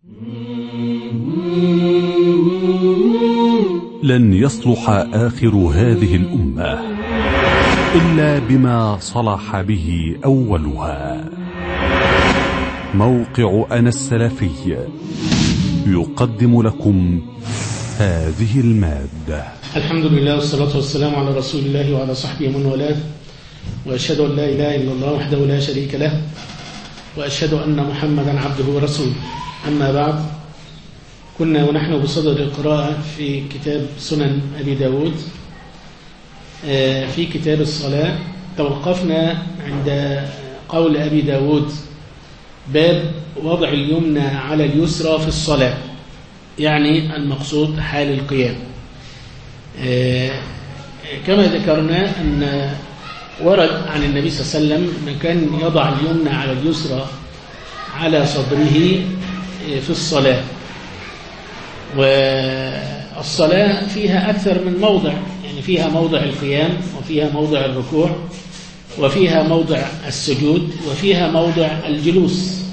لن يصلح آخر هذه الأمة إلا بما صلح به أولها. موقع أنا السلفي يقدم لكم هذه المادة. الحمد لله والصلاة والسلام على رسول الله وعلى صحبه من والاه، وأشهد أن لا إله إلا الله وحده لا شريك له، وأشهد أن محمدا عبده ورسوله. أما بعد، كنا ونحن بصدد القراءة في كتاب سنن أبي داود في كتاب الصلاة. توقفنا عند قول أبي داود: باب وضع اليمنى على اليسرى في الصلاة، يعني المقصود حال القيام. كما ذكرنا أن ورد عن النبي صلى الله عليه وسلم أنه كان يضع اليمنى على اليسرى على صدره في الصلاة. والصلاة فيها أكثر من موضع، يعني فيها موضع القيام، وفيها موضع الركوع، وفيها موضع السجود، وفيها موضع الجلوس.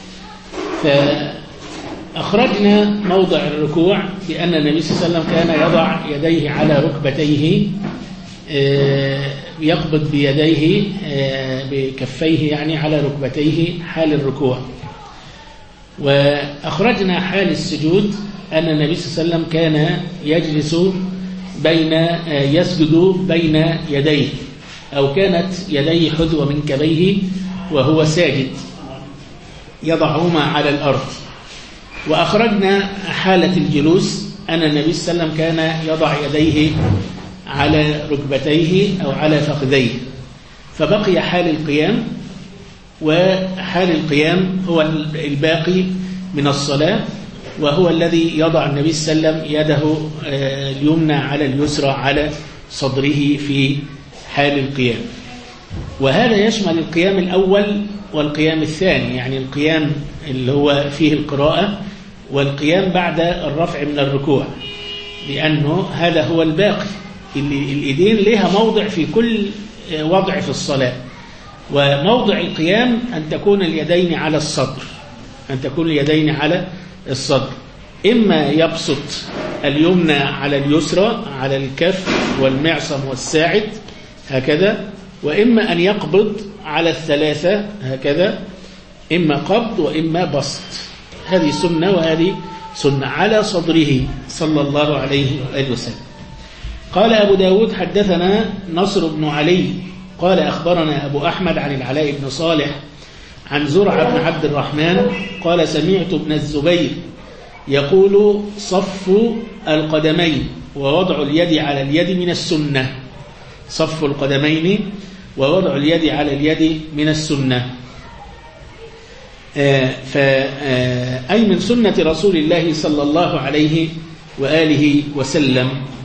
فأخرجنا موضع الركوع بأن النبي صلى الله عليه وسلم كان يضع يديه على ركبتيه، يقبض بيديه بكفيه يعني على ركبتيه حال الركوع. وأخرجنا حال السجود أن النبي صلى الله عليه وسلم كان يجلس يسجد بين يديه، أو كانت يديه حذو منكبيه وهو ساجد، يضعهما على الأرض. وأخرجنا حالة الجلوس أن النبي صلى الله عليه وسلم كان يضع يديه على ركبتيه أو على فخذيه. فبقي حال القيام، وحال القيام هو الباقي من الصلاة، وهو الذي يضع النبي صلى الله عليه وسلم يده اليمنى على اليسرى على صدره في حال القيام. وهذا يشمل القيام الأول والقيام الثاني، يعني القيام اللي هو فيه القراءة، والقيام بعد الرفع من الركوع، لأنه هذا هو الباقي. الإيدين لها موضع في كل وضع في الصلاة، وموضع القيام أن تكون اليدين على الصدر، أن تكون اليدين على الصدر. إما يبسط اليمنى على اليسرى على الكف والمعصم والساعد هكذا، وإما أن يقبض على الثلاثة هكذا، إما قبض وإما بسط. هذه سنة وهذه سنة على صدره صلى الله عليه وآله وسلم. قال أبو داود: حدثنا نصر بن علي قال أخبرنا أبو أحمد عن العلاء بن صالح عن زرع بن عبد الرحمن قال: سمعت ابن الزبير يقول: صف القدمين ووضع اليد على اليد من السنة. صف القدمين ووضع اليد على اليد من السنة، أي من سنة رسول الله صلى الله عليه وآله وسلم.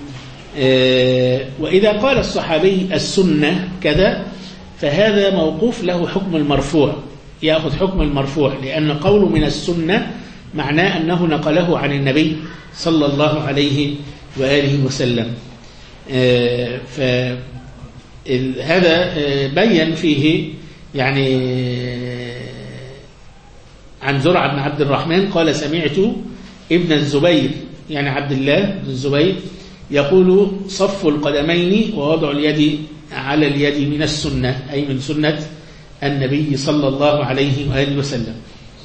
وإذا قال الصحابي السنة كذا فهذا موقوف له حكم المرفوع، يأخذ حكم المرفوع، لأن قوله من السنة معناه أنه نقله عن النبي صلى الله عليه وآله وسلم. فهذا بين فيه يعني عن زرع بن عبد الرحمن قال: سمعت ابن الزبير، يعني عبد الله بن الزبير، يقول: صف القدمين ووضع اليد على اليد من السنة، أي من سنة النبي صلى الله عليه وآله وسلم.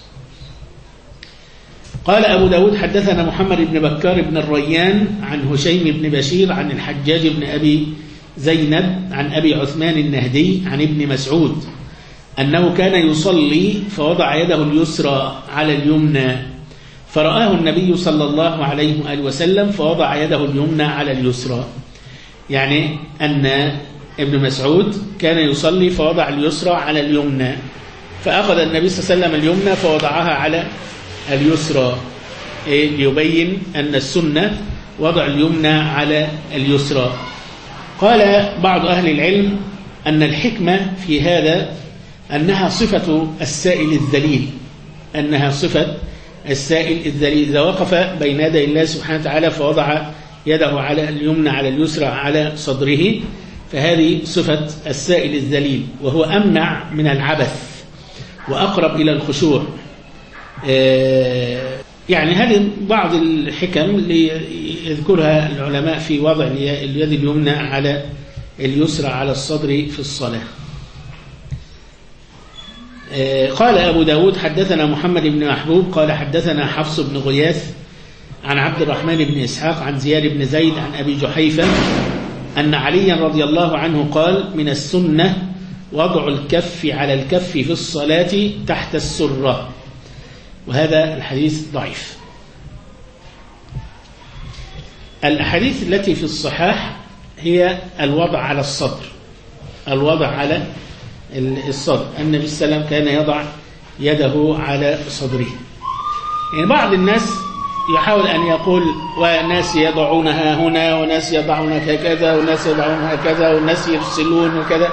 قال أبو داود: حدثنا محمد بن بكار بن الريان عن هشيم بن بشير عن الحجاج بن أبي زينب عن أبي عثمان النهدي عن ابن مسعود أنه كان يصلي فوضع يده اليسرى على اليمنى، فرآه النبي صلى الله عليه وآله وسلم فوضع يده اليمنى على اليسرى. يعني أن ابن مسعود كان يصلي فوضع اليسرى على اليمنى، فأخذ النبي صلى الله عليه وسلم اليمنى فوضعها على اليسرى، ليبين أن السنة وضع اليمنى على اليسرى. قال بعض أهل العلم أن الحكمة في هذا أنها صفة السائل الذليل، أنها صفة السائل الذليل إذا وقف بين يدي الله سبحانه وتعالى فوضع يده على اليمنى على اليسرى على صدره، فهذه صفة السائل الذليل، وهو أمنع من العبث وأقرب إلى الخشوع. يعني هذه بعض الحكم اللي يذكرها العلماء في وضع اليد اليمنى على اليسرى على الصدر في الصلاة. قال أبو داود حدثنا محمد بن محبوب قال حدثنا حفص بن غياث عن عبد الرحمن بن إسحاق عن زياد بن زيد عن أبي جحيفة أن عليا رضي الله عنه قال من السنة وضع الكف على الكف في الصلاة تحت السرة، وهذا الحديث ضعيف. الأحاديث التي في الصحاح هي الوضع على الصدر، الوضع على الصدر. النبي صلى الله عليه وسلم كان يضع يده على صدره. يعني بعض الناس يحاول أن يقول وناس يضعونها هنا وناس يضعونها كذا وناس يضعونها كذا وناس يرسلون وكذا.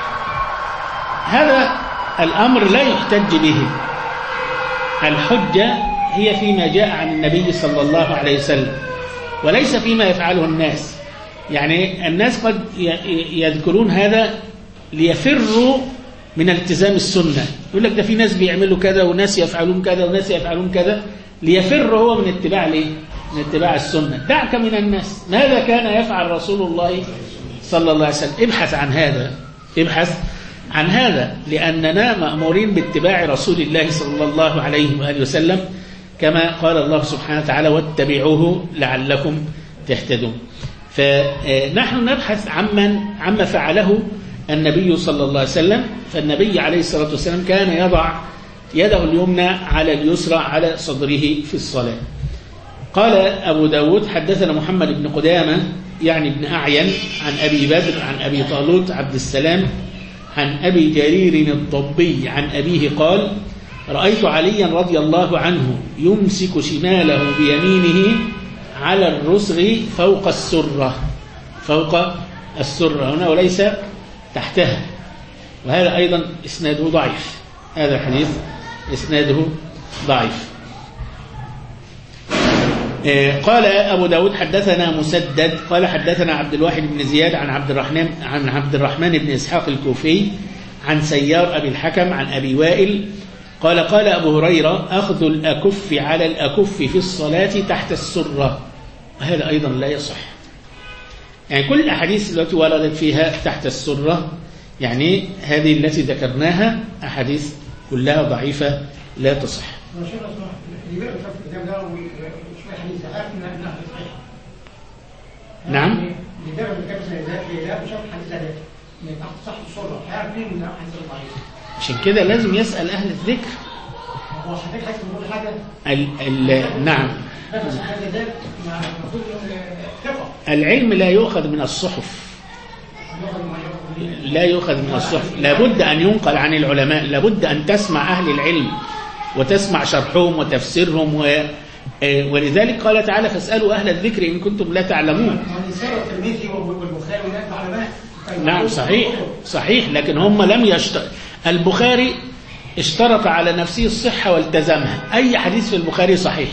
هذا الأمر لا يحتج به. الحجة هي فيما جاء عن النبي صلى الله عليه وسلم وليس فيما يفعله الناس. يعني الناس قد يذكرون هذا ليفروا من التزام السنة، يقول لك ده في ناس بيعملوا كذا وناس يفعلون كذا وناس يفعلون كذا، ليفر هو من اتباع من اتباع السنة. دعك من الناس، ماذا كان يفعل رسول الله صلى الله عليه وسلم؟ ابحث عن هذا، ابحث عن هذا، لأننا مأمورين باتباع رسول الله صلى الله عليه وآله وسلم كما قال الله سبحانه وتعالى واتبعوه لعلكم تهتدون. فنحن نبحث عما فعله النبي صلى الله عليه وسلم. فالنبي عليه الصلاة والسلام كان يضع يده اليمنى على اليسرى على صدره في الصلاة. قال أبو داود حدثنا محمد بن قدامة يعني بن أعين عن أبي بدر عن أبي طالوت عبد السلام عن أبي جرير الضبي عن أبيه قال رأيت عليا رضي الله عنه يمسك شماله بيمينه على الرسغ فوق السرة، فوق السرة هنا وليس تحتها، وهذا أيضا إسناده ضعيف. هذا الحديث إسناده ضعيف. قال أبو داود حدثنا مسدد قال حدثنا عبد الواحد بن زياد عن عبد الرحمن بن إسحاق الكوفي عن سيار أبي الحكم عن أبي وائل قال قال أبو هريرة أخذ الأكف على الأكف في الصلاة تحت السرة، هذا أيضا لا يصح. يعني كل الأحاديث التي وردت فيها تحت السرة يعني هذه التي ذكرناها أحاديث كلها ضعيفة لا تصح. نعم. عشان كده لازم يسأل أهل الذكر. نعم. العلم لا يؤخذ من الصحف، لا يؤخذ من الصحف، لابد أن ينقل عن العلماء، لابد أن تسمع أهل العلم وتسمع شرحهم وتفسيرهم ولذلك قال تعالى فاسألوا أهل الذكر إن كنتم لا تعلمون. نعم صحيح لكن هم لم يشترط. البخاري اشترط على نفسه الصحة والتزمها، أي حديث في البخاري صحيح.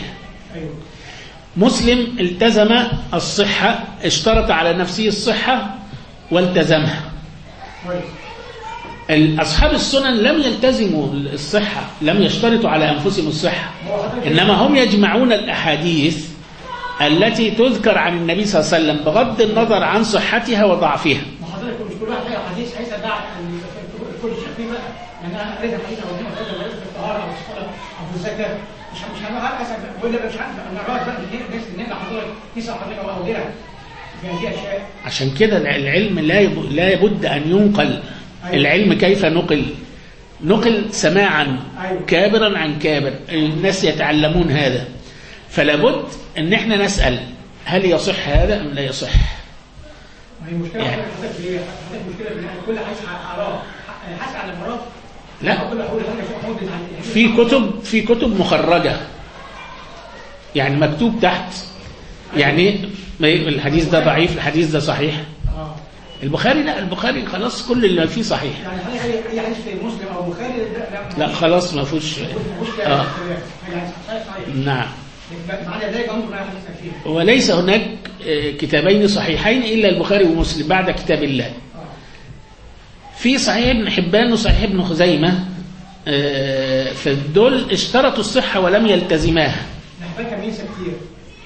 مسلم التزم الصحة، اشترط على نفسه الصحة والتزمها. أصحاب السنن لم يلتزموا الصحة، لم يشترطوا على أنفسهم الصحة، إنما هم يجمعون الأحاديث التي تذكر عن النبي صلى الله عليه وسلم بغض النظر عن صحتها وضعفها. مش كل واحد حديث حيث دع كل شيء فيه بقى، يعني انا قريت حديث او اتنين او ثلاثه ولا في الطهاره او الصلاه او في الزكاه، مش هنقعد حسب ولا مش عارف انا رايح بقى الناس ان حضرتك تسع حضرتك او غيرها في هذه الاشياء. عشان كده العلم لا بد ان ينقل. العلم كيف نقل سماعا كابرا عن كابر، الناس يتعلمون هذا، فلا بد ان احنا نسأل هل يصح هذا ام لا يصح. المشكلة يعني المشكلة كل حاسس على المرض. لا في كتب مخرجة يعني مكتوب تحت يعني الحديث ده ضعيف الحديث ده صحيح. البخاري لا، البخاري خلاص كل اللي فيه صحيح. يعني اي حديث في مسلم او البخاري لا خلاص ما فيهوش. نعم. وليس هناك كتابين صحيحين إلا البخاري ومسلم بعد كتاب الله. في صحيح ابن حبان وصحيح ابن خزيمة، فدول اشترطوا الصحة ولم يلتزماها. محتاج كميسة كتير.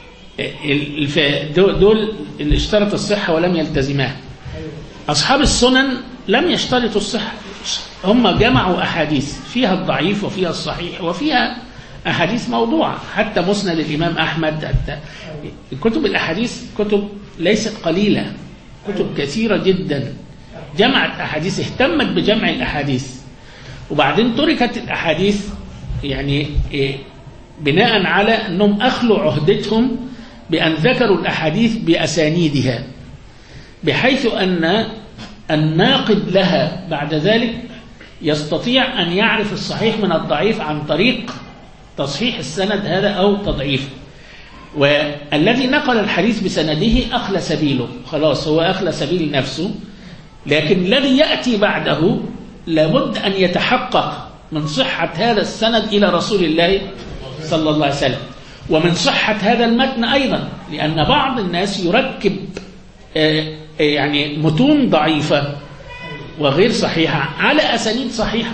دول اللي اشترطوا الصحة ولم يلتزمها. أصحاب السنن لم يشترطوا الصحة، هم جمعوا أحاديث فيها الضعيف وفيها الصحيح وفيها أحاديث موضوعة. حتى مسند الإمام أحمد، حتى كتب الأحاديث كتب ليست قليلة، كتب كثيرة جدا جمعت أحاديث، اهتمت بجمع الأحاديث، وبعدين تركت الأحاديث يعني بناء على أنهم أخلوا عهدتهم بأن ذكروا الأحاديث بأسانيدها، بحيث أن الناقد لها بعد ذلك يستطيع أن يعرف الصحيح من الضعيف عن طريق تصحيح السند هذا أو تضعيفه. والذي نقل الحديث بسنده أخلى سبيله، خلاص هو أخلى سبيل نفسه، لكن الذي يأتي بعده لابد أن يتحقق من صحة هذا السند إلى رسول الله صلى الله عليه وسلم، ومن صحة هذا المتن أيضا، لأن بعض الناس يركب يعني متون ضعيفة وغير صحيحة على أسانيد صحيحة.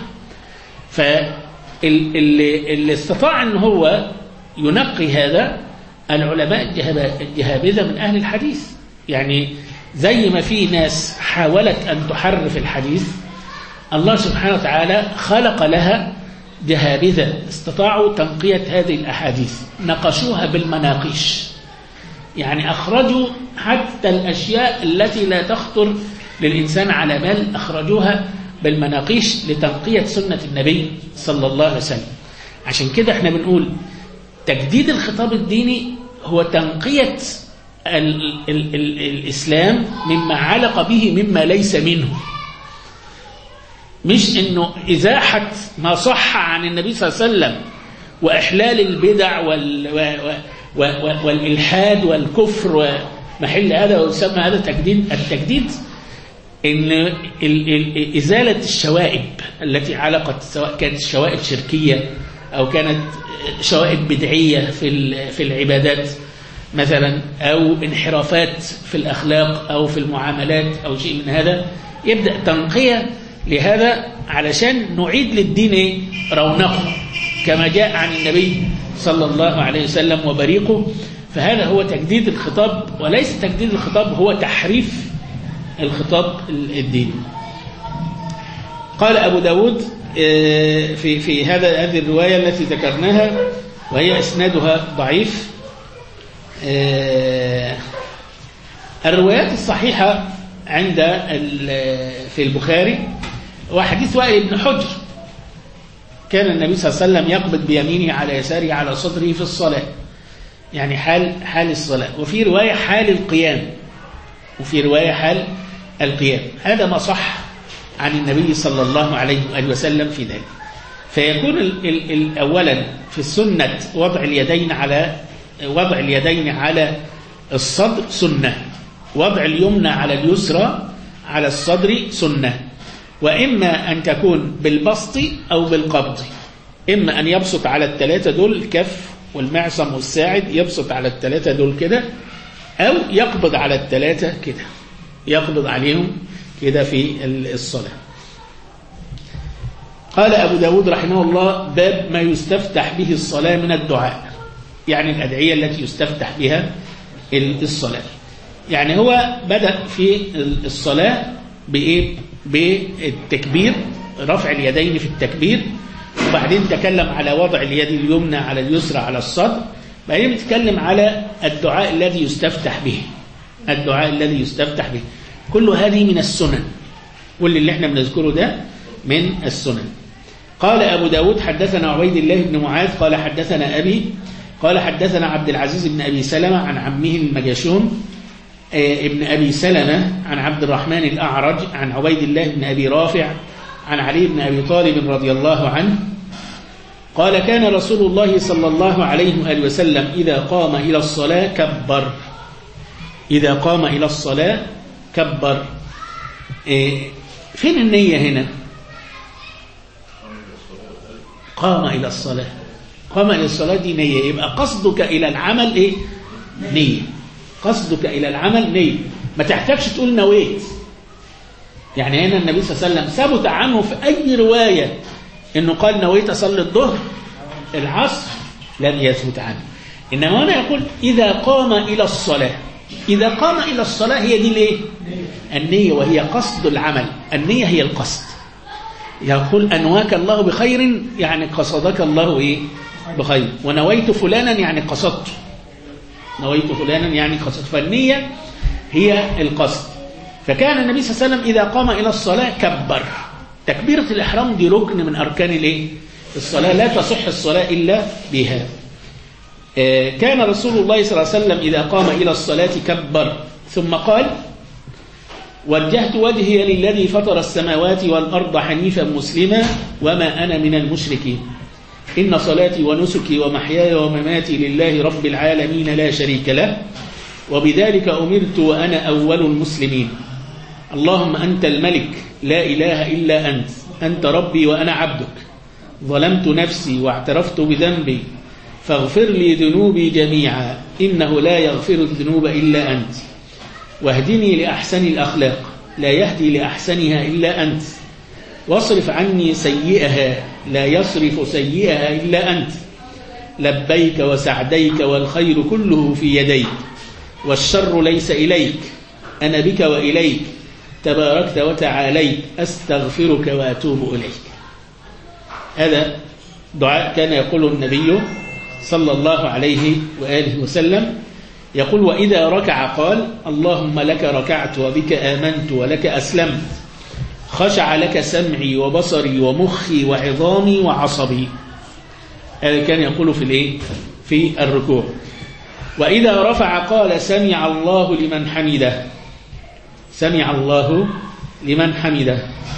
فاللي استطاع أن هو ينقي هذا العلماء الجهابذة من أهل الحديث. يعني زي ما في ناس حاولت أن تحرف الحديث، الله سبحانه وتعالى خلق لها جهابذة استطاعوا تنقية هذه الأحاديث، نقشوها بالمناقيش، يعني أخرجوا حتى الأشياء التي لا تخطر للإنسان على بال، أخرجوها بالمناقيش لتنقية سنة النبي صلى الله عليه وسلم. عشان كده احنا بنقول تجديد الخطاب الديني هو تنقية الإسلام مما علق به مما ليس منه، مش انه ازاحه ما صح عن النبي صلى الله عليه وسلم واحلال البدع والالحاد والكفر ومحل هذا، ويسمى هذا تجديد. التجديد ان ازاله الشوائب التي علقت، سواء كانت شوائب شركيه او كانت شوائب بدعيه في العبادات مثلا، او انحرافات في الاخلاق او في المعاملات او شيء من هذا، يبدا تنقيه لهذا علشان نعيد للدين رونقه كما جاء عن النبي صلى الله عليه وسلم وبريقه. فهذا هو تجديد الخطاب، وليس تجديد الخطاب هو تحريف الخطاب الديني. قال أبو داود في هذه الرواية التي ذكرناها وهي إسنادها ضعيف. الروايات الصحيحة عند في البخاري وحديث وائل بن حجر، كان النبي صلى الله عليه وسلم يقبض بيمينه على يساره على صدره في الصلاة، يعني حال الصلاة، وفي رواية حال القيام، وفي رواية حال القيام. هذا ما صح عن النبي صلى الله عليه وآله وسلم في ذلك. فيكون أولا في السنة وضع اليدين على الصدر سنة، وضع اليمنى على اليسرى على الصدر سنة، وإما أن تكون بالبسط أو بالقبض، إما أن يبسط على الثلاثة دول، الكف والمعصم والساعد، يبسط على الثلاثة دول كده، أو يقبض على الثلاثة كده، يقبض عليهم كده في الصلاة. قال أبو داود رحمه الله: باب ما يستفتح به الصلاة من الدعاء، يعني الأدعية التي يستفتح بها الصلاة. يعني هو بدأ في الصلاة بإيه؟ بالتكبير، رفع اليدين في التكبير، وبعدين تكلم على وضع اليد اليمنى على اليسرى على الصدر، بعدين بيتكلم على الدعاء الذي يستفتح به، الدعاء الذي يستفتح به. كل هذه من السنن، كل اللي احنا بنذكره ده من السنن. قال أبو داود: حدثنا عبيد الله بن معاذ قال حدثنا أبي قال حدثنا عبد العزيز بن أبي سلمة عن عمه المجاشون ابن أبي سلمة عن عبد الرحمن الأعرج عن عبيد الله بن أبي رافع عن علي بن أبي طالب رضي الله عنه قال: كان رسول الله صلى الله عليه وآله وسلم إذا قام إلى الصلاة كبر، إذا قام إلى الصلاة كبر. فين النية هنا؟ قام إلى الصلاة، قام إلى الصلاة دي نية، يبقى قصدك إلى العمل إيه؟ نية، قصدك إلى العمل نية، ما تحتاجش تقول نويت. يعني هنا النبي صلى الله عليه وسلم ثبت عنه في أي رواية إنه قال نويت أصلي الظهر العصر، لم يثبت عنه. إنما هنا يقول إذا قام إلى الصلاة. إذا قام إلى الصلاة هي دي الإيه؟ النية، وهي قصد العمل. النية هي القصد. يقول أنواك الله بخير، يعني قصدك الله إيه؟ بخير. ونويت فلانا يعني قصدت، نويت فلانا يعني قصدت. فالنية هي القصد. فكان النبي صلى الله عليه وسلم إذا قام إلى الصلاة كبر. تكبيرة الإحرام دي ركن من أركان الإيه؟ الصلاة، لا تصح الصلاة إلا بها. كان رسول الله صلى الله عليه وسلم إذا قام إلى الصلاة كبر، ثم قال: وجهت وجهي للذي فطر السماوات والأرض حنيفا مسلما وما أنا من المشركين، إن صلاتي ونسكي ومحياي ومماتي لله رب العالمين لا شريك له، وبذلك أمرت وأنا أول المسلمين. اللهم أنت الملك لا إله إلا أنت، أنت ربي وأنا عبدك، ظلمت نفسي واعترفت بذنبي، فاغفر لي ذنوبي جميعا، إنه لا يغفر الذنوب إلا أنت، واهدني لأحسن الأخلاق، لا يهدي لأحسنها إلا أنت، واصرف عني سيئها، لا يصرف سيئها إلا أنت، لبيك وسعديك والخير كله في يديك، والشر ليس إليك، أنا بك وإليك، تباركت وتعاليت، أستغفرك وأتوب إليك. هذا دعاء كان يقوله النبي صلى الله عليه وآله وسلم. يقول: وإذا ركع قال: اللهم لك ركعت وبك آمنت ولك أسلمت، خشع لك سمعي وبصري ومخي وعظامي وعصبي. هذا كان يقول في الركوع. وإذا رفع قال: سمع الله لمن حمده، سمع الله لمن حمده.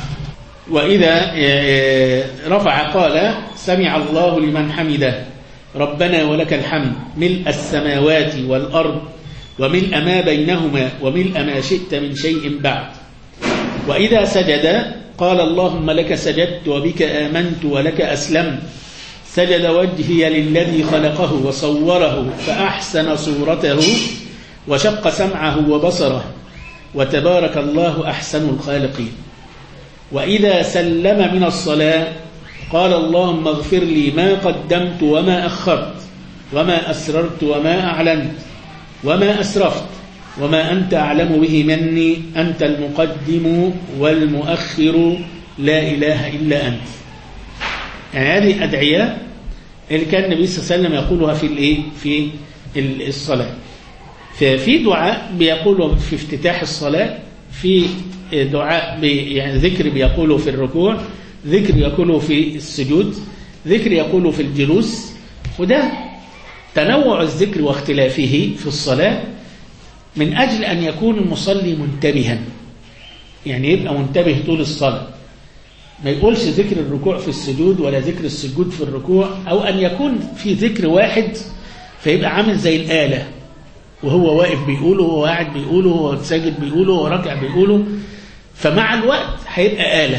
وإذا رفع قال: سمع الله لمن حمده، ربنا ولك الحمد، ملء السماوات والأرض وملء ما بينهما وملء ما شئت من شيء بعد. وإذا سجد قال: اللهم لك سجدت وبك آمنت ولك أسلمت، سجد وجهي للذي خلقه وصوره فأحسن صورته وشق سمعه وبصره، وتبارك الله أحسن الخالقين. وإذا سلم من الصلاة قال: اللهم اغفر لي ما قدمت وما أخرت وما أسررت وما أعلنت وما أسرفت وما أنت أعلم به مني، أنت المقدم والمؤخر لا إله إلا أنت. يعني هذه أدعية اللي كان النبي صلى الله عليه وسلم يقولها في الصلاة. ففي دعاء بيقوله في افتتاح الصلاة، في دعاء يعني ذكر بيقوله في الركوع، ذكر يقوله في السجود، ذكر يقوله في الجلوس. وده تنوع الذكر واختلافه في الصلاة من أجل أن يكون المصلي منتبها، يعني يبقى منتبه طول الصلاة، ما يقولش ذكر الركوع في السجود ولا ذكر السجود في الركوع، أو أن يكون في ذكر واحد فيبقى عامل زي الآلة، وهو واقف بيقوله وهو قاعد بيقوله وهو ساجد بيقوله وهو راكع بيقوله، فمع الوقت هيبقى آلة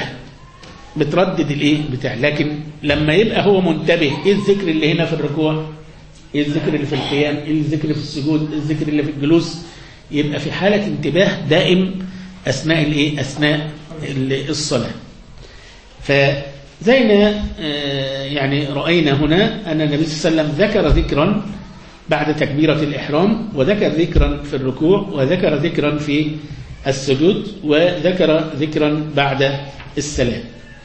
بتردد بتاع. لكن لما يبقى هو منتبه، ايه الذكر اللي هنا في الركوع، ايه الذكر اللي في القيام، ايه الذكر في السجود، ايه الذكر اللي في الجلوس، يبقى في حالة انتباه دائم أثناء أثناء الصلاة. فزي ما يعني رأينا هنا أن النبي صلى الله عليه وسلم ذكر ذكرا بعد تكبيرة الإحرام، وذكر ذكرا في الركوع، وذكر ذكرا في السجود، وذكر ذكرا بعد السلام.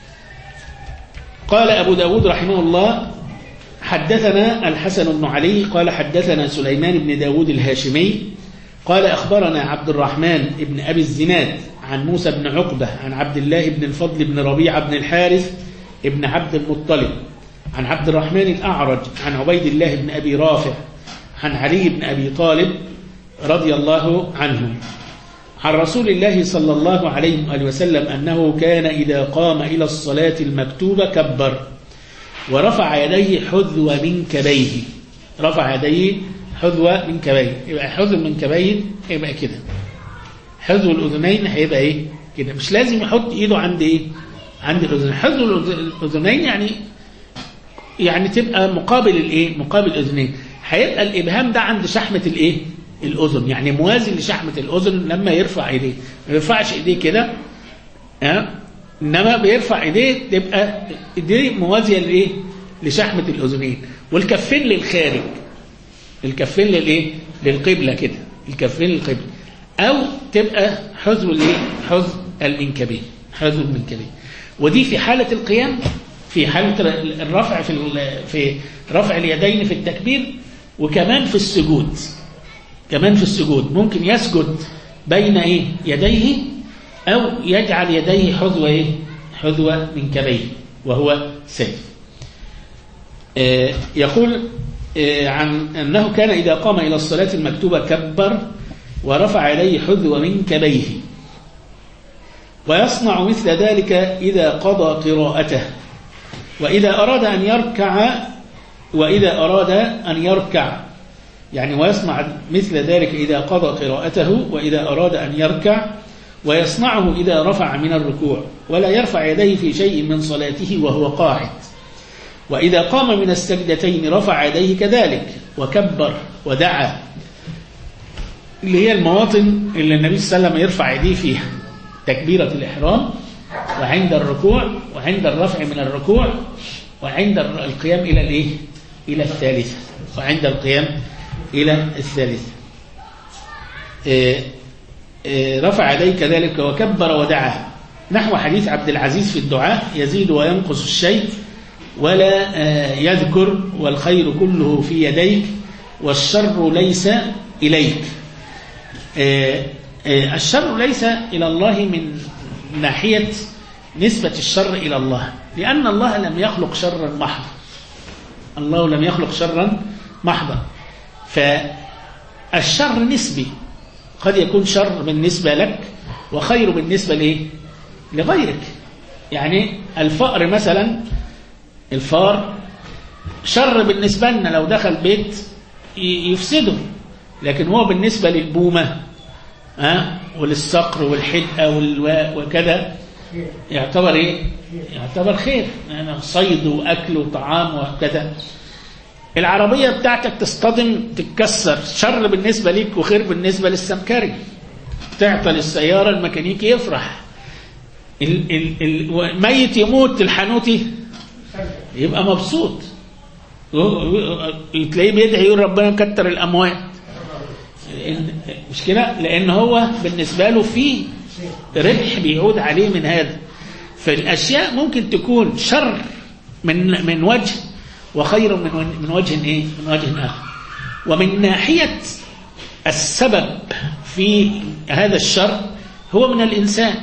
قال أبو داود رحمه الله: حدثنا الحسن بن علي قال حدثنا سليمان بن داود الهاشمي قال أخبرنا عبد الرحمن بن أبي الزناد عن موسى بن عقبة عن عبد الله بن الفضل بن ربيعة بن الحارث بن عبد المطلب عن عبد الرحمن الأعرج عن عبيد الله بن أبي رافع عن علي بن أبي طالب رضي الله عنهم عن رسول الله صلى الله عليه وسلم أنه كان إذا قام إلى الصلاة المكتوبة كبر ورفع يديه حذو منكبيه، رفع يديه حذو منكبيه. يبقى حذو المنكبين يبقى كده، حذو الأذنين هيبقى كده، مش لازم يحط إيده عند عند الأذنين. حذو الأذنين يعني تبقى مقابل مقابل الأذنين. هيبقى الإبهام ده عند شحمة الأذن، يعني موازي لشحمة الأذن. لما يرفع إيديه ما يرفعش إيديه كده، إنما بيرفع إيديه تبقى إيديه موازية لشحمة الأذنين، والكفين للخارج. الكفين للايه؟ للقبلة كده، الكفين للقبلة، أو تبقى حذو الايه؟ حذو المنكبين، حذو المنكبين. ودي في حالة القيام، في حالة الرفع، في رفع اليدين في التكبير، وكمان في السجود. كمان في السجود ممكن يسجد بين ايه؟ يديه، أو يجعل يديه حذو ايه؟ حذو منكبيه وهو ساجد. يقول عن أنه كان إذا قام إلى الصلاة المكتوبة كبر ورفع يديه حذو منكبيه، ويصنع مثل ذلك إذا قضى قراءته، وإذا أراد أن يركع يعني، ويصنع مثل ذلك إذا قضى قراءته وإذا أراد أن يركع، ويصنعه إذا رفع من الركوع، ولا يرفع يديه في شيء من صلاته وهو قاعد. وإذا قام من السجدتين رفع يديه كذلك، وكبر ودعا، اللي هي المواطن اللي النبي صلى الله عليه وسلم يرفع يديه فيها: تكبيرة الإحرام، وعند الركوع، وعند الرفع من الركوع، وعند القيام إلى الإيه؟ إلى الثالثة، وعند القيام إلى الثالثة. رفع يديه كذلك وكبر ودعا، نحو حديث عبد العزيز في الدعاء: يزيد وينقص الشيء ولا يذكر، والخير كله في يديك، والشر ليس إليك. الشر ليس إلى الله من ناحية نسبة الشر إلى الله، لأن الله لم يخلق شرا محضا، الله لم يخلق شرا محضا، فالشر نسبي، قد يكون شر بالنسبة لك وخير بالنسبة لغيرك. يعني الفأر مثلا، الفار شر بالنسبة لنا، لو دخل بيت يفسده، لكن هو بالنسبة للبومة وللصقر والحدقة وكذا يعتبر ايه؟ يعتبر خير، يعني صيد وأكل وطعام وكذا. العربية بتاعتك تصطدم تتكسر، شر بالنسبة ليك وخير بالنسبة للسمكري. تعطل السيارة، الميكانيكي يفرح، الميت يموت، الحانوتي يبقى مبسوط، تلاقيه بيدعي يقول ربنا يكتر الأموات، مش كده؟ لأن هو بالنسبة له في ربح بيعود عليه من هذا. فالأشياء ممكن تكون شر من وجه، وخير من وجه ايه؟ من وجه آخر. ومن ناحية السبب في هذا الشر هو من الإنسان،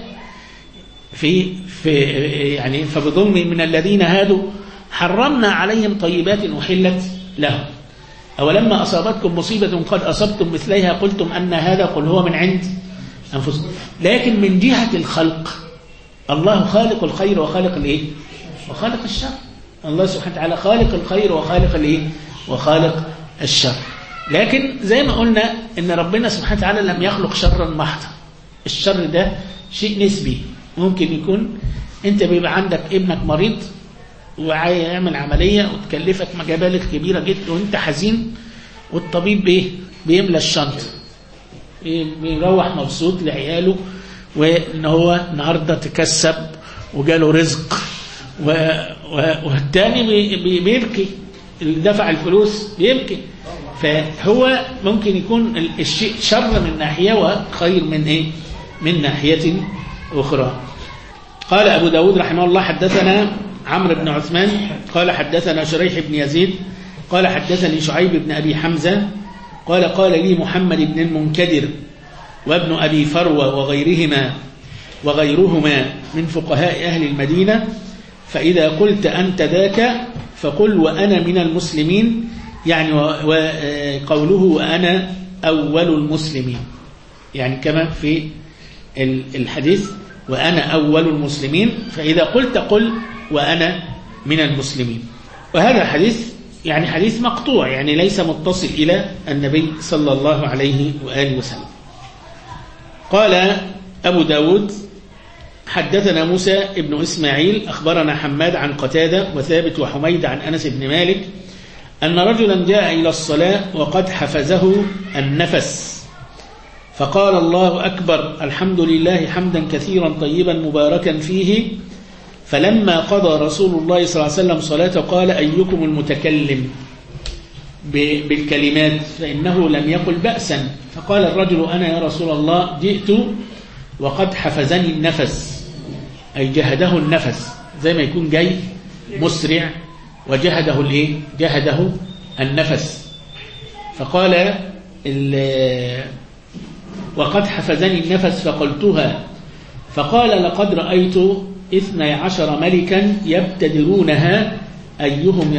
في يعني فبظلم من الذين هادوا حرمنا عليهم طيبات أحلت لهم، أولما أصابتكم مصيبة قد أصبتم مثليها قلتم أن هذا، قل هو من عند أنفسكم. لكن من جهة الخلق، الله خالق الخير وخالق الايه؟ وخالق الشر. الله سبحانه وتعالى خالق الخير وخالق الايه؟ وخالق الشر. لكن زي ما قلنا ان ربنا سبحانه وتعالى لم يخلق شرا محضا. الشر ده شيء نسبي، ممكن يكون انت بيبقى عندك ابنك مريض وعايز يعمل عملية وتكلفك مبالغ كبيرة جدا وانت حزين، والطبيب بيملى الشنطة، بيروح مبسوط لعياله وان هو النهارده تكسب وجاله رزق، والتاني بيبكي، اللي دفع الفلوس بيبكي. فهو ممكن يكون الشيء شر من ناحية وخير من ايه؟ من ناحية أخرى. قال أبو داود رحمه الله: حدثنا عمرو بن عثمان قال حدثنا شريح بن يزيد قال حدثني شعيب بن أبي حمزة قال لي محمد بن المنكدر وابن أبي فروة وغيرهما من فقهاء أهل المدينة: فإذا قلت أنت ذاك فقل وأنا من المسلمين، يعني وقوله وأنا أول المسلمين، يعني كما في الحديث وأنا أول المسلمين، فإذا قلت قل وأنا من المسلمين. وهذا حديث يعني حديث مقطوع، يعني ليس متصل إلى النبي صلى الله عليه وآله وسلم. قال أبو داود: حدثنا موسى ابن إسماعيل أخبرنا حماد عن قتادة وثابت وحميد عن أنس بن مالك أن رجلا جاء إلى الصلاة وقد حفزه النفس فقال: الله أكبر، الحمد لله حمدا كثيرا طيبا مباركا فيه. فلما قضى رسول الله صلى الله عليه وسلم صلاته قال: أيكم المتكلم؟ بالكلمات فإنه لم يقل بأسا. فقال الرجل أنا يا رسول الله جئت وقد حفزني النفس، أي جهده النفس، زي ما يكون جاي مسرع وجهده الايه؟ جهده النفس. فقال وقد حفزني النفس فقلتها. فقال لقد رأيت 12 ملكا يبتدرونها أيهم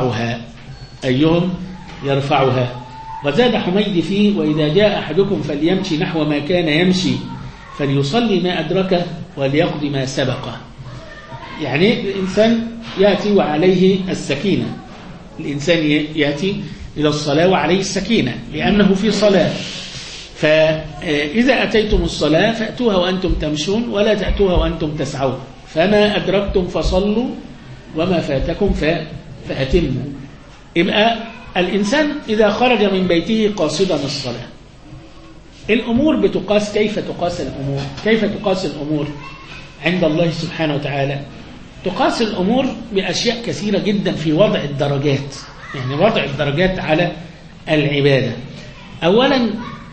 يرفعها. وزاد حميد فيه وإذا جاء أحدكم فليمشي نحو ما كان يمشي فليصلي ما أدركه وليقضي ما سبقه. يعني الإنسان يأتي وعليه السكينة، الإنسان يأتي إلى الصلاة وعليه السكينة لأنه في صلاة. فإذا أتيتم الصلاة فأتوها وأنتم تمشون ولا تأتوها وأنتم تسعون، فما أدركتم فصلوا وما فاتكم فأتموا. يبقى الإنسان إذا خرج من بيته قاصدا الصلاة، الأمور بتقاس. كيف تقاس الأمور عند الله سبحانه وتعالى؟ تقاس الأمور بأشياء كثيرة جدا في وضع الدرجات، يعني وضع الدرجات على العبادة. أولا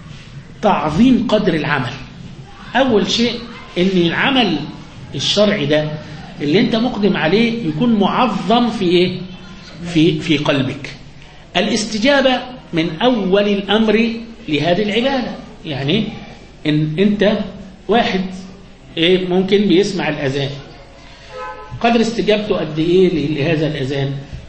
تعظيم قدر العمل. أول شيء إن العمل الشرعي ده اللي أنت مقدم عليه يكون معظم في إيه؟ في قلبك. الاستجابة من أول الأمر لهذه العبادة. يعني إن أنت واحد ممكن بيسمع الأذان، قدر استجابته قد إيه لهذا الأذان؟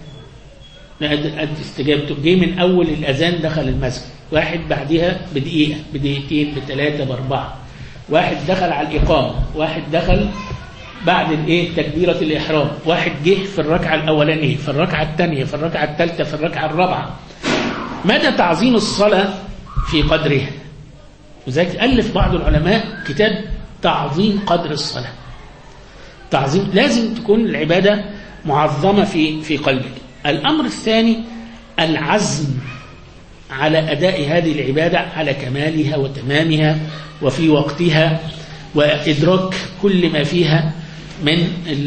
قد استجابته جه من أول الأذان دخل المسجد، واحد بعدها بدقيقة بدقيقتين بثلاثة بأربعة، واحد دخل على الإقامة، واحد دخل بعد تكبيرة الإحرام، واحد جه في الركعة الأولانية، في الركعة الثانية، في الركعة الثالثة، في الركعة الرابعة. مدى تعظيم الصلاة في قدرها. وذلك ألف بعض العلماء كتاب تعظيم قدر الصلاة. تعظيم، لازم تكون العبادة معظمة في قلبك. الأمر الثاني العزم على أداء هذه العبادة على كمالها وتمامها وفي وقتها، وإدراك كل ما فيها من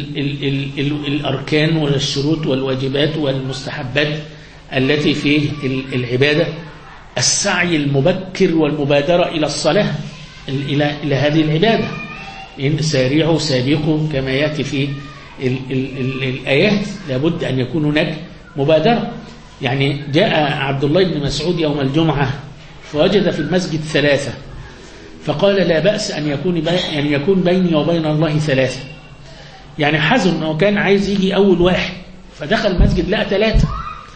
الأركان والشروط والواجبات والمستحبات التي في العبادة. السعي المبكر والمبادرة إلى الصلاة، إلى هذه العبادة. إن سارعوا سابقوا كما يأتي في الآيات، لابد أن يكون هناك مبادرة. يعني جاء عبد الله بن مسعود يوم الجمعة فوجد في المسجد 3، فقال لا بأس أن يكون بيني وبين الله 3. يعني حزن أنه كان عايز يجي أول واحد، فدخل المسجد لقى 3،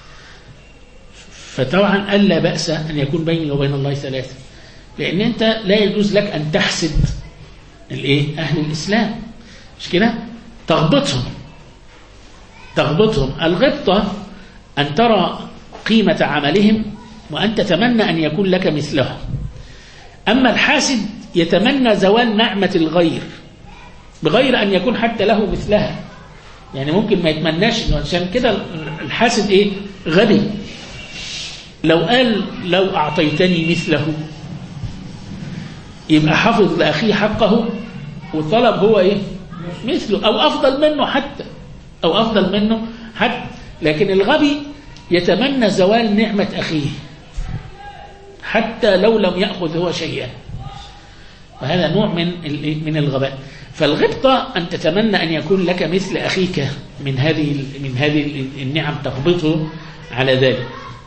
فطبعا قال لا بأس أن يكون بيني وبين الله 3، لأن أنت لا يجوز لك أن تحسد أهل الإسلام، مش كده؟ تغبطهم. الغبطة أن ترى قيمة عملهم وأن تتمنى أن يكون لك مثلهم. أما الحاسد يتمنى زوال نعمة الغير بغير أن يكون حتى له مثلها. يعني ممكن ما يتمناش، عشان كده الحاسد غبي. لو قال لو أعطيتني مثله يبقى حفظ لأخيه حقه وطلب هو مثله أو أفضل منه حتى. لكن الغبي يتمنى زوال نعمة أخيه حتى لو لم يأخذ هو شيئا، وهذا نوع من الغباء. فالغبطة أن تتمنى أن يكون لك مثل أخيك من هذه النعم، تغبطه على ذلك.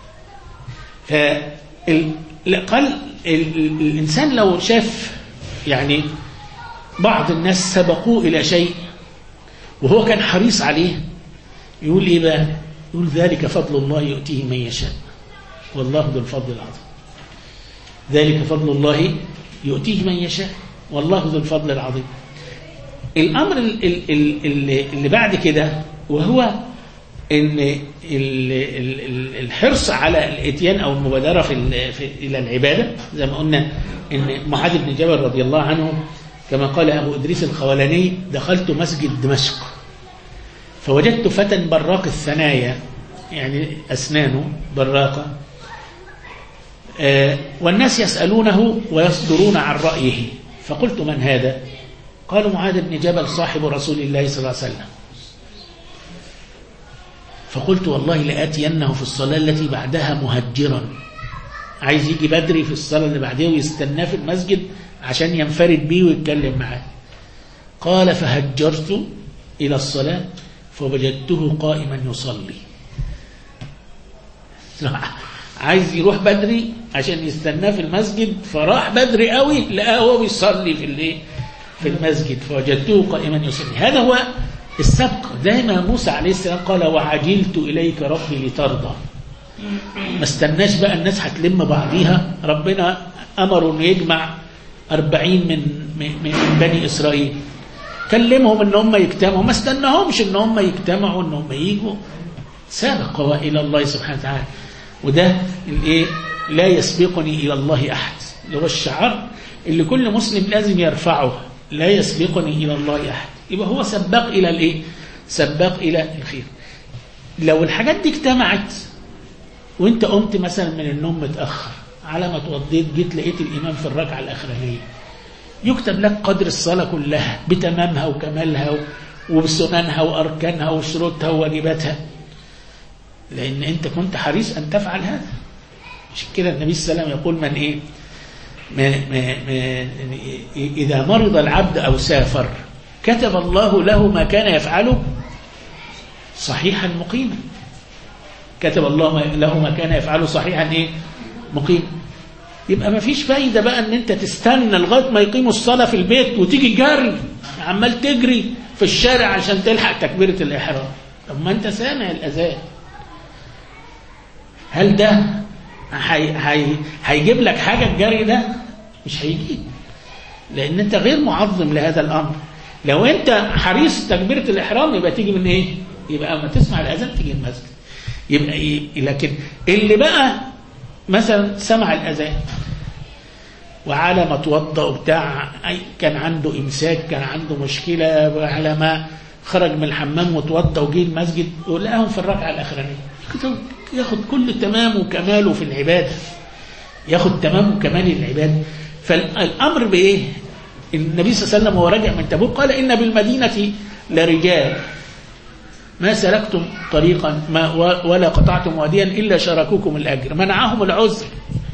فقال الإنسان لو شاف يعني بعض الناس سبقوه إلى شيء وهو كان حريص عليه، يقول إيه بقى؟ يقول ذلك فضل الله يؤتيه من يشاء والله ذو الفضل العظيم. ذلك فضل الله يؤتيه من يشاء والله ذو الفضل العظيم. الأمر اللي بعد كده وهو إن الحرص على الاتيان أو المبادرة إلى العبادة، زي ما قلنا إن معاذ بن جبل رضي الله عنه كما قال أبو إدريس الخولاني: دخلت مسجد دمشق فوجدت فتى براق الثنايا، يعني أسنانه براقة، والناس يسألونه ويصدرون عن رأيه، فقلت: من هذا؟ قالوا: معاذ بن جبل صاحب رسول الله صلى الله عليه وسلم. فقلت والله لآتينه في الصلاة التي بعدها مهجرا، عايز يجي بدري في الصلاة اللي بعدها ويستناه في المسجد عشان ينفرد بيه ويتكلم معاه. قال فهجرت إلى الصلاة فوجدته قائما يصلي. عايز يروح بدري عشان يستناه في المسجد، فراح بدري قوي لقاه هو بيصلي في المسجد، فوجدته قائما يصلي. هذا هو السبق. زي ما موسى عليه السلام قال وعجلت إليك ربي لترضى، ما استناش بقى الناس هتلم بعضيها. ربنا أمره أنه يجمع 40 من بني إسرائيل، كلمهم ان هم يجتمعوا، ما استناهمش ان هم يجتمعوا ان هم ييجوا، سابق الى الله سبحانه وتعالى. وده الايه لا يسبقني الى الله احد، اللي هو الشعار اللي كل مسلم لازم يرفعه، لا يسبقني الى الله احد. يبقى هو سباق الى الايه؟ سباق الى الخير. لو الحاجات دي اجتمعت وانت قمت مثلا من النوم متاخر، على ما اتوضيت جيت لقيت الامام في الركعه الاخرانيه، يكتب لك قدر الصلاة كلها بتمامها وكمالها وبسننها وأركانها وشروطها وواجباتها، لأن أنت كنت حريص أن تفعل هذا. عشان كده النبي صلى الله عليه وسلم يقول من إيه؟ إذا مرض العبد أو سافر كتب الله له ما كان يفعله صحيحا مقيما. كتب الله له ما كان يفعله صحيحا إيه؟ مقيما. يبقى ما فيش فايدة بقى ان انت تستنى لغاية ما يقيموا الصلاة في البيت وتيجي جري عمال تجري في الشارع عشان تلحق تكبيرة الإحرام. طب ما انت سامع الأذان، هل ده هيجيب لك حاجة الجري ده؟ مش هيجيب، لأن انت غير معظم لهذا الأمر. لو انت حريص تكبيرة الإحرام يبقى تيجي من ايه؟ يبقى ما تسمع الأذان تيجي المسجد. يبقى ايه؟ لكن اللي بقى مثلا سمع الأذان وعلى ما توضأ وبتاع كان عنده إمساك، كان عنده مشكلة، وعلى ما خرج من الحمام وتوضأ وجي المسجد ولقاهم في الركعة الأخرانية، ياخد كل تمام وكماله في العبادة، ياخد تمام وكمال العبادة. فالأمر بإيه؟ النبي صلى الله عليه وسلم وهو راجع من تبوك قال إن بالمدينة لرجال ما سلكتم طريقا ولا قطعتم واديا إلا شاركوكم الأجر. منعهم العذر،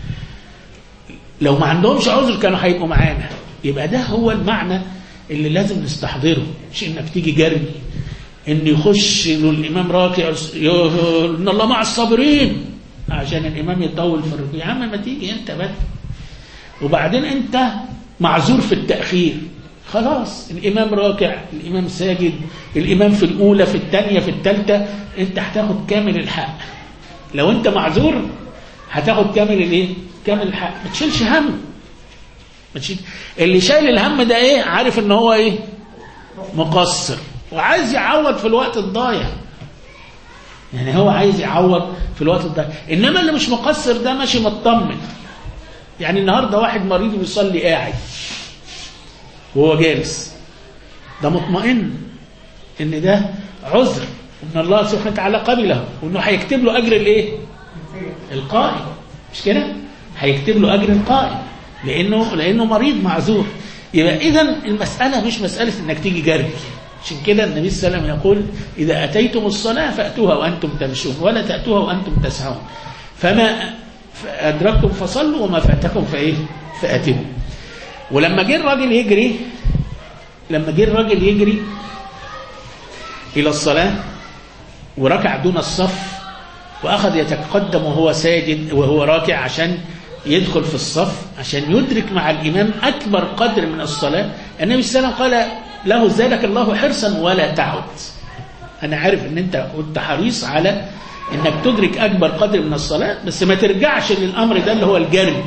لو ما عندهمش عذر كانوا هيبقوا معانا. يبقى ده هو المعنى اللي لازم نستحضره، مش إنك تيجي جري إن يخش الإمام راكع إن الله مع الصابرين عشان الإمام يطول في الركوع. يا عم ما تيجي أنت بس، وبعدين أنت معذور في التأخير، خلاص الإمام راكع، الإمام ساجد، الإمام في الأولى في الثانية في الثالثة، أنت هتاخد كامل الحق. لو أنت معذور هتاخد كامل الإيه؟ كامل الحق. ما تشيلش هم، اللي شايل الهم ده إيه؟ عارف إن هو إيه؟ مقصر وعايز يعوض في الوقت الضايع. يعني هو عايز يعوض في الوقت الضايع، إنما اللي مش مقصر ده ماشي مطمن. يعني النهاردة واحد مريض ويصلي قاعد وهو جالس، ده مطمئن ان ده عذر، وان الله سبحانه وتعالى قبله، وانه هيكتب له اجر الايه؟ القائم. مش كده؟ هيكتب له اجر القائم لانه مريض معذور. يبقى اذا المساله مش مساله انك تيجي جري. عشان كده النبي صلى الله عليه وسلم يقول اذا اتيتم الصلاه فاتوها وانتم تمشون ولا تاتوها وانتم تسعون، فما ادركتم فصلوا وما فاتكم فايه؟ فاتموا. ولما جه الراجل يجري إلى الصلاة وركع دون الصف وأخذ يتقدم وهو ساجد وهو راكع عشان يدخل في الصف عشان يدرك مع الإمام أكبر قدر من الصلاة، النبي صلى الله عليه وسلم قال له زادك الله حرصا ولا تعد. أنا عارف أن أنت كنت حريص على أنك تدرك أكبر قدر من الصلاة، بس ما ترجعش للأمر ده اللي هو الجري.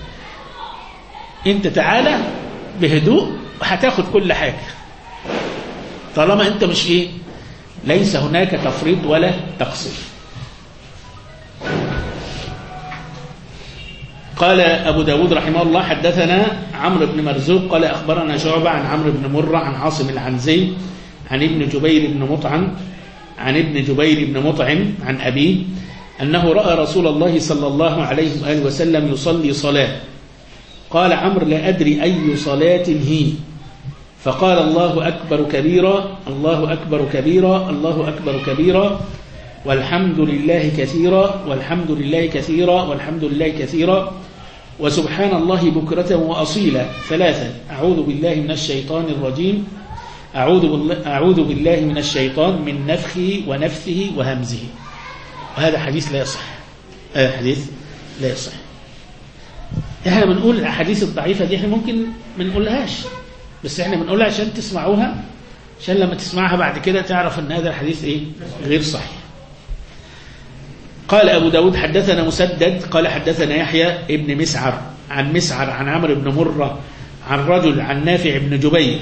أنت تعالى بهدوء وهتاخد كل حاجة طالما أنت مش إيه؟ ليس هناك تفريط ولا تقصير. قال أبو داود رحمه الله حدثنا عمرو بن مرزوق قال أخبرنا شعبة عن عمرو بن مرة عن عاصم العنزي عن ابن جبير بن مطعم عن أبيه أنه رأى رسول الله صلى الله عليه وآله وسلم يصلي صلاة. قال عمرو لا أدري أي صلاة هي، فقال الله أكبر كبيرا الله أكبر كبيرا الله أكبر كبيرا والحمد لله كثيرا والحمد لله كثيرا والحمد لله كثيرا وسبحان الله بكرة وأصيلا 3. أعوذ بالله من الشيطان الرجيم أعوذ بالله من الشيطان من نفخه ونفثه وهمزه. وهذا حديث لا يصح. هذا حديث لا يصح. احنا بنقول الأحاديث الضعيفة دي احنا ممكن ما نقولهاش، بس احنا بنقولها عشان تسمعوها، عشان لما تسمعها بعد كده تعرف ان هذا الحديث ايه غير صحيح. قال أبو داود حدثنا مسدد قال حدثنا يحيى ابن مسعر عن عمرو بن مرة عن رجل عن نافع بن جبير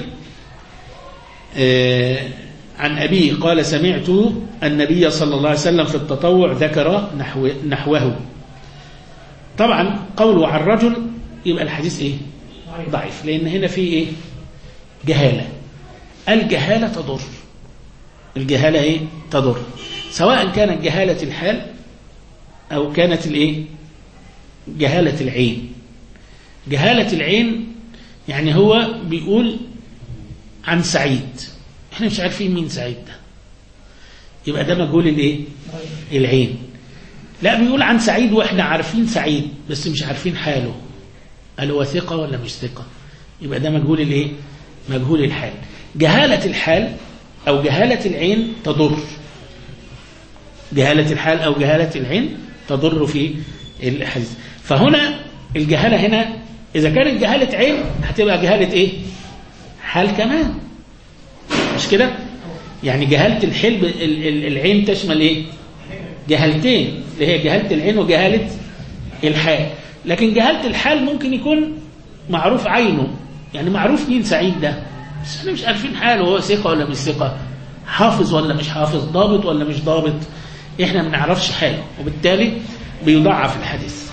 عن أبيه قال سمعت النبي صلى الله عليه وسلم في التطوع ذكر نحوه. طبعا قوله عن رجل يبقى الحديث ايه ضعيف، لأن هنا في ايه جهالة. الجهالة تضر، الجهالة ايه تضر، سواء كانت جهالة الحال أو كانت الايه جهالة العين. جهالة العين يعني هو بيقول عن سعيد، احنا مش عارفين مين سعيد ده، يبقى ده مجهول الايه العين. لا، بيقول عن سعيد واحنا عارفين سعيد بس مش عارفين حاله، هل هو ثقة ولا مش ثقة، يبقى ده مجهول الايه مجهول الحال. جهالة الحال أو جهالة العين تضر، جهالة الحال أو جهالة العين تضر في الحديث. فهنا الجهالة هنا إذا كانت جهالة عين هتبقى جهالة إيه حال كمان، مش كده؟ يعني جهالة الحلم العين تشمل إيه جهالتين، اللي هي جهالة العين وجهالة الحال. لكن جهالة الحال ممكن يكون معروف عينه، يعني معروف مين سعيد ده بس احنا مش عارفين حاله، هو ثقة ولا مش ثقة، حافظ ولا مش حافظ، ضابط ولا مش ضابط، احنا ما نعرفش حاله، وبالتالي بيضعف الحديث.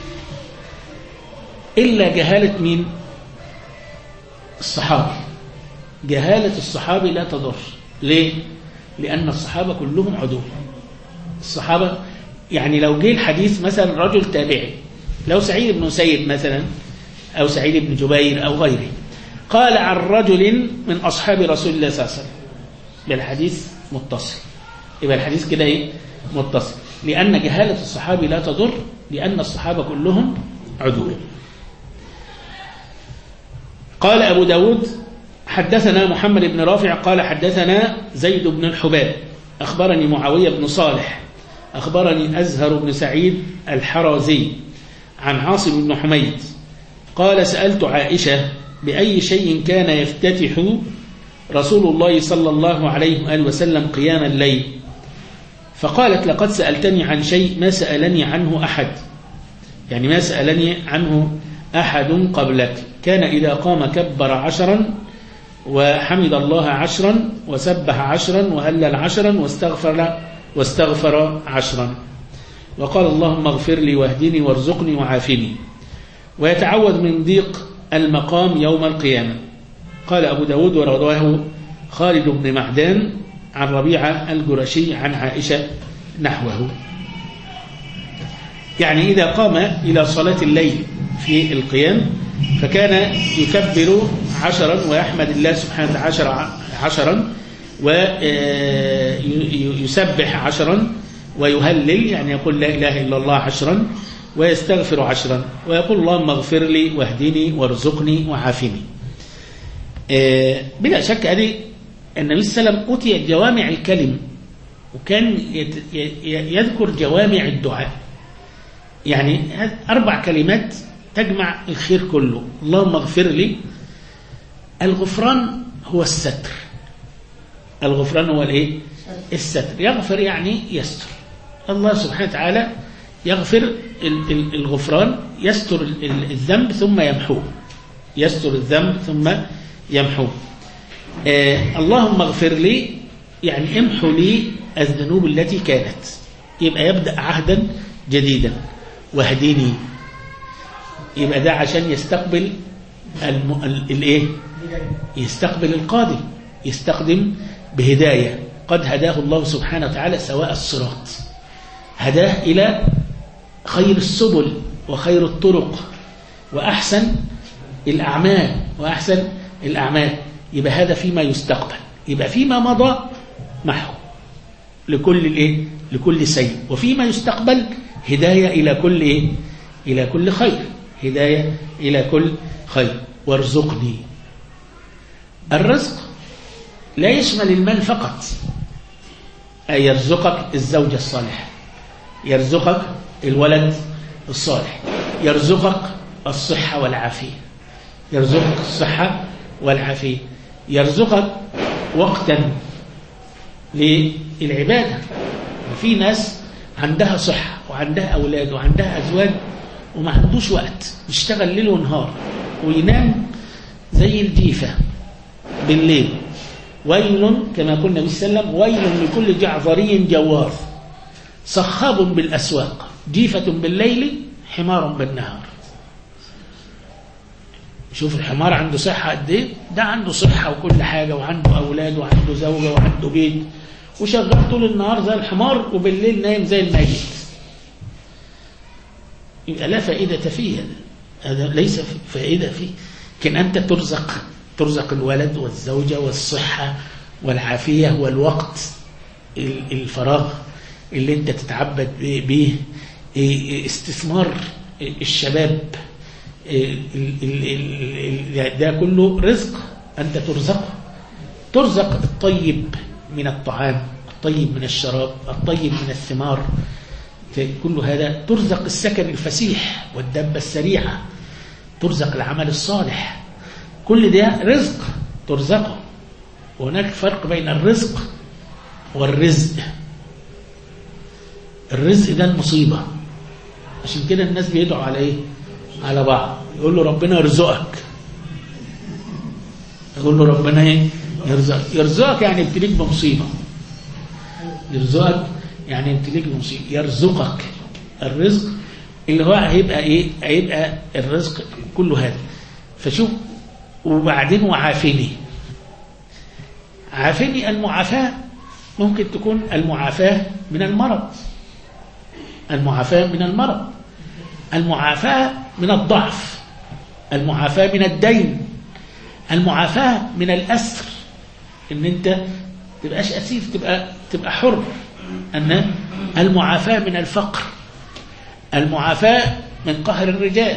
إلا جهالة مين الصحابي. جهالة الصحابي لا تضر. ليه؟ لأن الصحابة كلهم عدول. الصحابة يعني لو جه الحديث مثلا رجل تابعي، لو سعيد بن مسيب مثلا أو سعيد بن جبير أو غيره قال عن رجل من أصحاب رسول الله صلى الله عليه وسلم، بالحديث متصل، يبقى الحديث كده إيه متصل، لأن جهالة الصحابي لا تضر، لأن الصحابة كلهم عدول. قال أبو داود حدثنا محمد بن رافع قال حدثنا زيد بن الحباب أخبرني معاوية بن صالح أخبرني أزهر بن سعيد الحرازي عن عاصم بن حميد قال سألت عائشة بأي شيء كان يفتتح رسول الله صلى الله عليه وآله وسلم قيام الليل، فقالت لقد سألتني عن شيء ما سألني عنه أحد، يعني ما سألني عنه أحد قبلك، كان إذا قام كبر 10 وحمد الله 10 وسبح 10 وهلل 10 واستغفر 10 وقال اللهم اغفر لي واهدني وارزقني وعافني، ويتعوذ من ضيق المقام يوم القيامة. قال أبو داود ورواه خالد بن معدان عن ربيعة الجرشي عن عائشة نحوه. يعني إذا قام إلى صلاة الليل في القيام فكان يكبر 10 ويحمد الله سبحانه وتعالى 10 ويسبح 10 ويهلل، يعني يقول لا إله إلا الله 10 ويستغفر 10 ويقول اللهم اغفر لي واهدني وارزقني وعافني. بلا شك هذه النبي صلى الله عليه وسلم أوتي جوامع الكلم، وكان يذكر جوامع الدعاء، يعني 4 كلمات تجمع الخير كله. اللهم اغفر لي، الغفران هو الستر، الغفران هو الايه الستر، يغفر يعني يستر، الله سبحانه وتعالى يغفر الغفران، يستر الذنب ثم يمحوه، يستر الذنب ثم يمحوه. اللهم اغفر لي يعني امحو لي الذنوب التي كانت، يبقى يبدأ عهدا جديدا. واهدني يبقى ده عشان يستقبل الايه يستقبل القادم، يستقدم بهداية قد هداه الله سبحانه وتعالى سواء الصراط، هداه إلى خير السبل وخير الطرق وأحسن الأعمال، يبقى هذا فيما يستقبل. يبقى فيما مضى محو، لكل سيء، وفيما يستقبل هداية إلى كل إلى كل خير، هداية إلى كل خير. وارزقني. الرزق لا يشمل المال فقط، أي يرزقك الزوجة الصالحة، يرزقك الولد الصالح، يرزقك الصحة والعافية، يرزقك الصحة والعافية، يرزقك وقتا للعبادة. وفي ناس عندها صحة وعندها أولاد وعندها أزواج وما عندوش وقت، يشتغل ليل ونهار وينام زي الجيفة بالليل. ويل كما قلنا النبي صلى الله عليه وسلم: ويل لكل جعفري جوار صخاب بالأسواق جيفة بالليل حمار بالنهار. شوف الحمار عنده صحة قد ايه، ده عنده صحة وكل حاجة وعنده أولاد وعنده زوجة وعنده بيت وشغال طول النهار زي الحمار وبالليل نايم زي الميت. يبقى لا فائدة فيه، هذا ليس فائدة فيه. لكن أنت ترزق الولد والزوجة والصحة والعافية والوقت، الفراغ اللي انت تتعبد به، استثمار الشباب، ده كله رزق أنت ترزق الطيب من الطعام، الطيب من الشراب، الطيب من الثمار، كل هذا ترزق السكن الفسيح والدابة السريعة، ترزق العمل الصالح، كل ده رزق ترزقه. وهناك فرق بين الرزق والرزق. الرزق ده المصيبة، عشان كده الناس بيدعوا على ايه؟ على بعض، يقول له ربنا يرزقك، يقول له ربنا ايه؟ يرزقك يعني يبتليك بمصيبة، يرزقك يعني يبتليك بمصيبة، يرزقك. الرزق اللي هو هيبقى ايه؟ هيبقى الرزق كله هذا. فشوف، وبعدين وعافني. عافني، المعافاة ممكن تكون المعافاة من المرض، المعافاة من المرض، المعافاة من الضعف، المعافاة من الدين، المعافاة من الأسر، ان انت تبقاش أسير، تبقى حر، أن المعافاة من الفقر، المعافاة من قهر الرجال،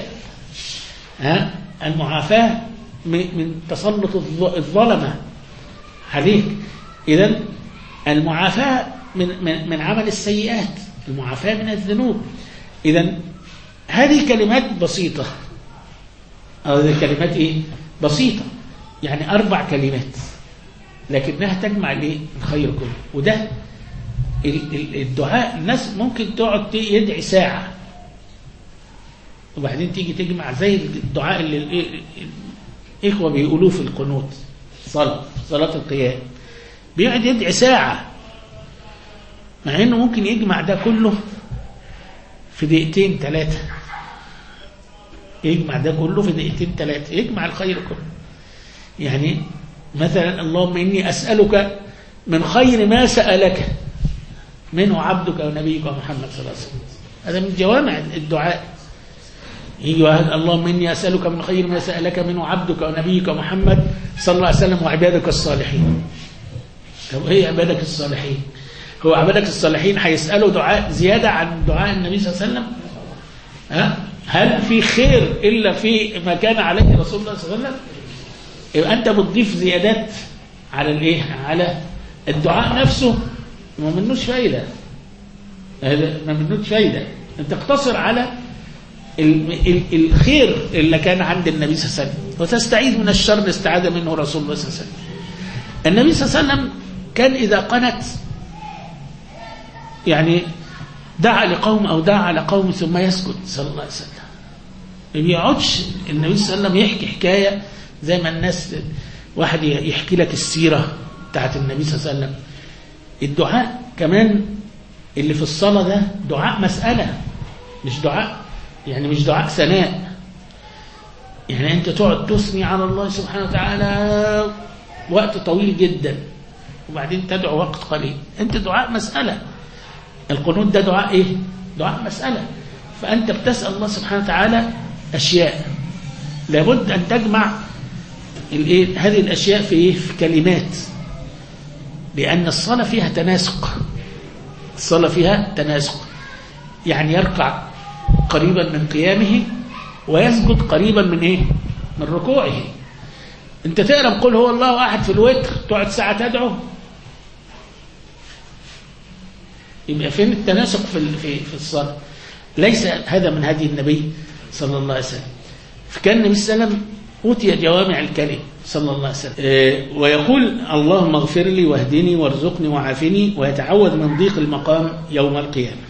المعافاة من تسلط الظلمة عليك. إذن المعافاة من عمل السيئات، المعافاة من الذنوب. إذن هذه كلمات بسيطة، أو هذه كلمات إيه؟ بسيطة، يعني 4 كلمات، لكنها تجمع الخير كله. وده الدعاء. الناس ممكن تقعد يدعي ساعة وبعدين تيجي تجمع، زي الدعاء اللي الإخوة بيقولوه في القنوت، صلاة القيام، بيقعد يدعي ساعة، مع إنه ممكن يجمع ده كله في 2-3 دقائق، يجمع ده كله في 2-3 دقائق، يجمع الخير كله. يعني مثلا: اللهم إني أسألك من خير ما سألك منه عبدك ونبيك ومحمد صلى الله عليه وسلم. هذا من جوامع الدعاء. يجي واحد: اللهم إني أسألك من خير ما سألك منه عبدك ونبيك ومحمد صلى الله عليه وسلم وعبادك الصالحين. طب إيه عبادك الصالحين؟ هو عبادك الصالحين هيسألوا دعاء زيادة عن دعاء النبي صلى الله عليه وسلم؟ هل في خير إلا في ما كان عليه رسول الله صلى الله عليه وسلم؟ يبقى أنت بتضيف زيادات على على الدعاء نفسه، ما منوش فايدة. هذا ما منوش فايدة. أنت تقتصر على الخير اللي كان عند النبي صلى الله عليه وسلم، وتستعيذ من الشر استعاذ منه رسول الله صلى الله عليه وسلم. النبي صلى الله عليه وسلم كان إذا قنت، يعني دعا لقوم أو دعا على قوم ثم يسكت صلى الله عليه وسلم. ما بيقعدش النبي صلى الله عليه وسلم يحكي حكاية زي ما الناس، واحد يحكي لك السيرة بتاعت النبي صلى الله عليه وسلم. الدعاء كمان اللي في الصلاة ده دعاء مسألة، مش دعاء، يعني مش دعاء ثناء. يعني أنت تقعد تثني على الله سبحانه وتعالى وقت طويل جدا وبعدين تدعو وقت قليل. أنت دعاء مسألة. القنوت ده دعاء إيه؟ دعاء مسألة. فأنت بتسأل الله سبحانه وتعالى أشياء، لابد أن تجمع هذه الأشياء في كلمات، لأن الصلاة فيها تناسق الصلاة فيها تناسق، يعني يركع قريبا من قيامه ويسجد قريبا من إيه؟ من ركوعه. أنت تقرأ قل هو الله أحد في الوتر تقعد ساعة تدعو، يبقى فين التناسق في الصلاة؟ ليس هذا من هدي النبي صلى الله عليه وسلم. فكان النبي صلى الله عليه وسلم أوتي جوامع الكلم صلى الله عليه وسلم، ويقول اللهم اغفر لي واهدني وارزقني وعافني، ويتعوذ من ضيق المقام يوم القيامة.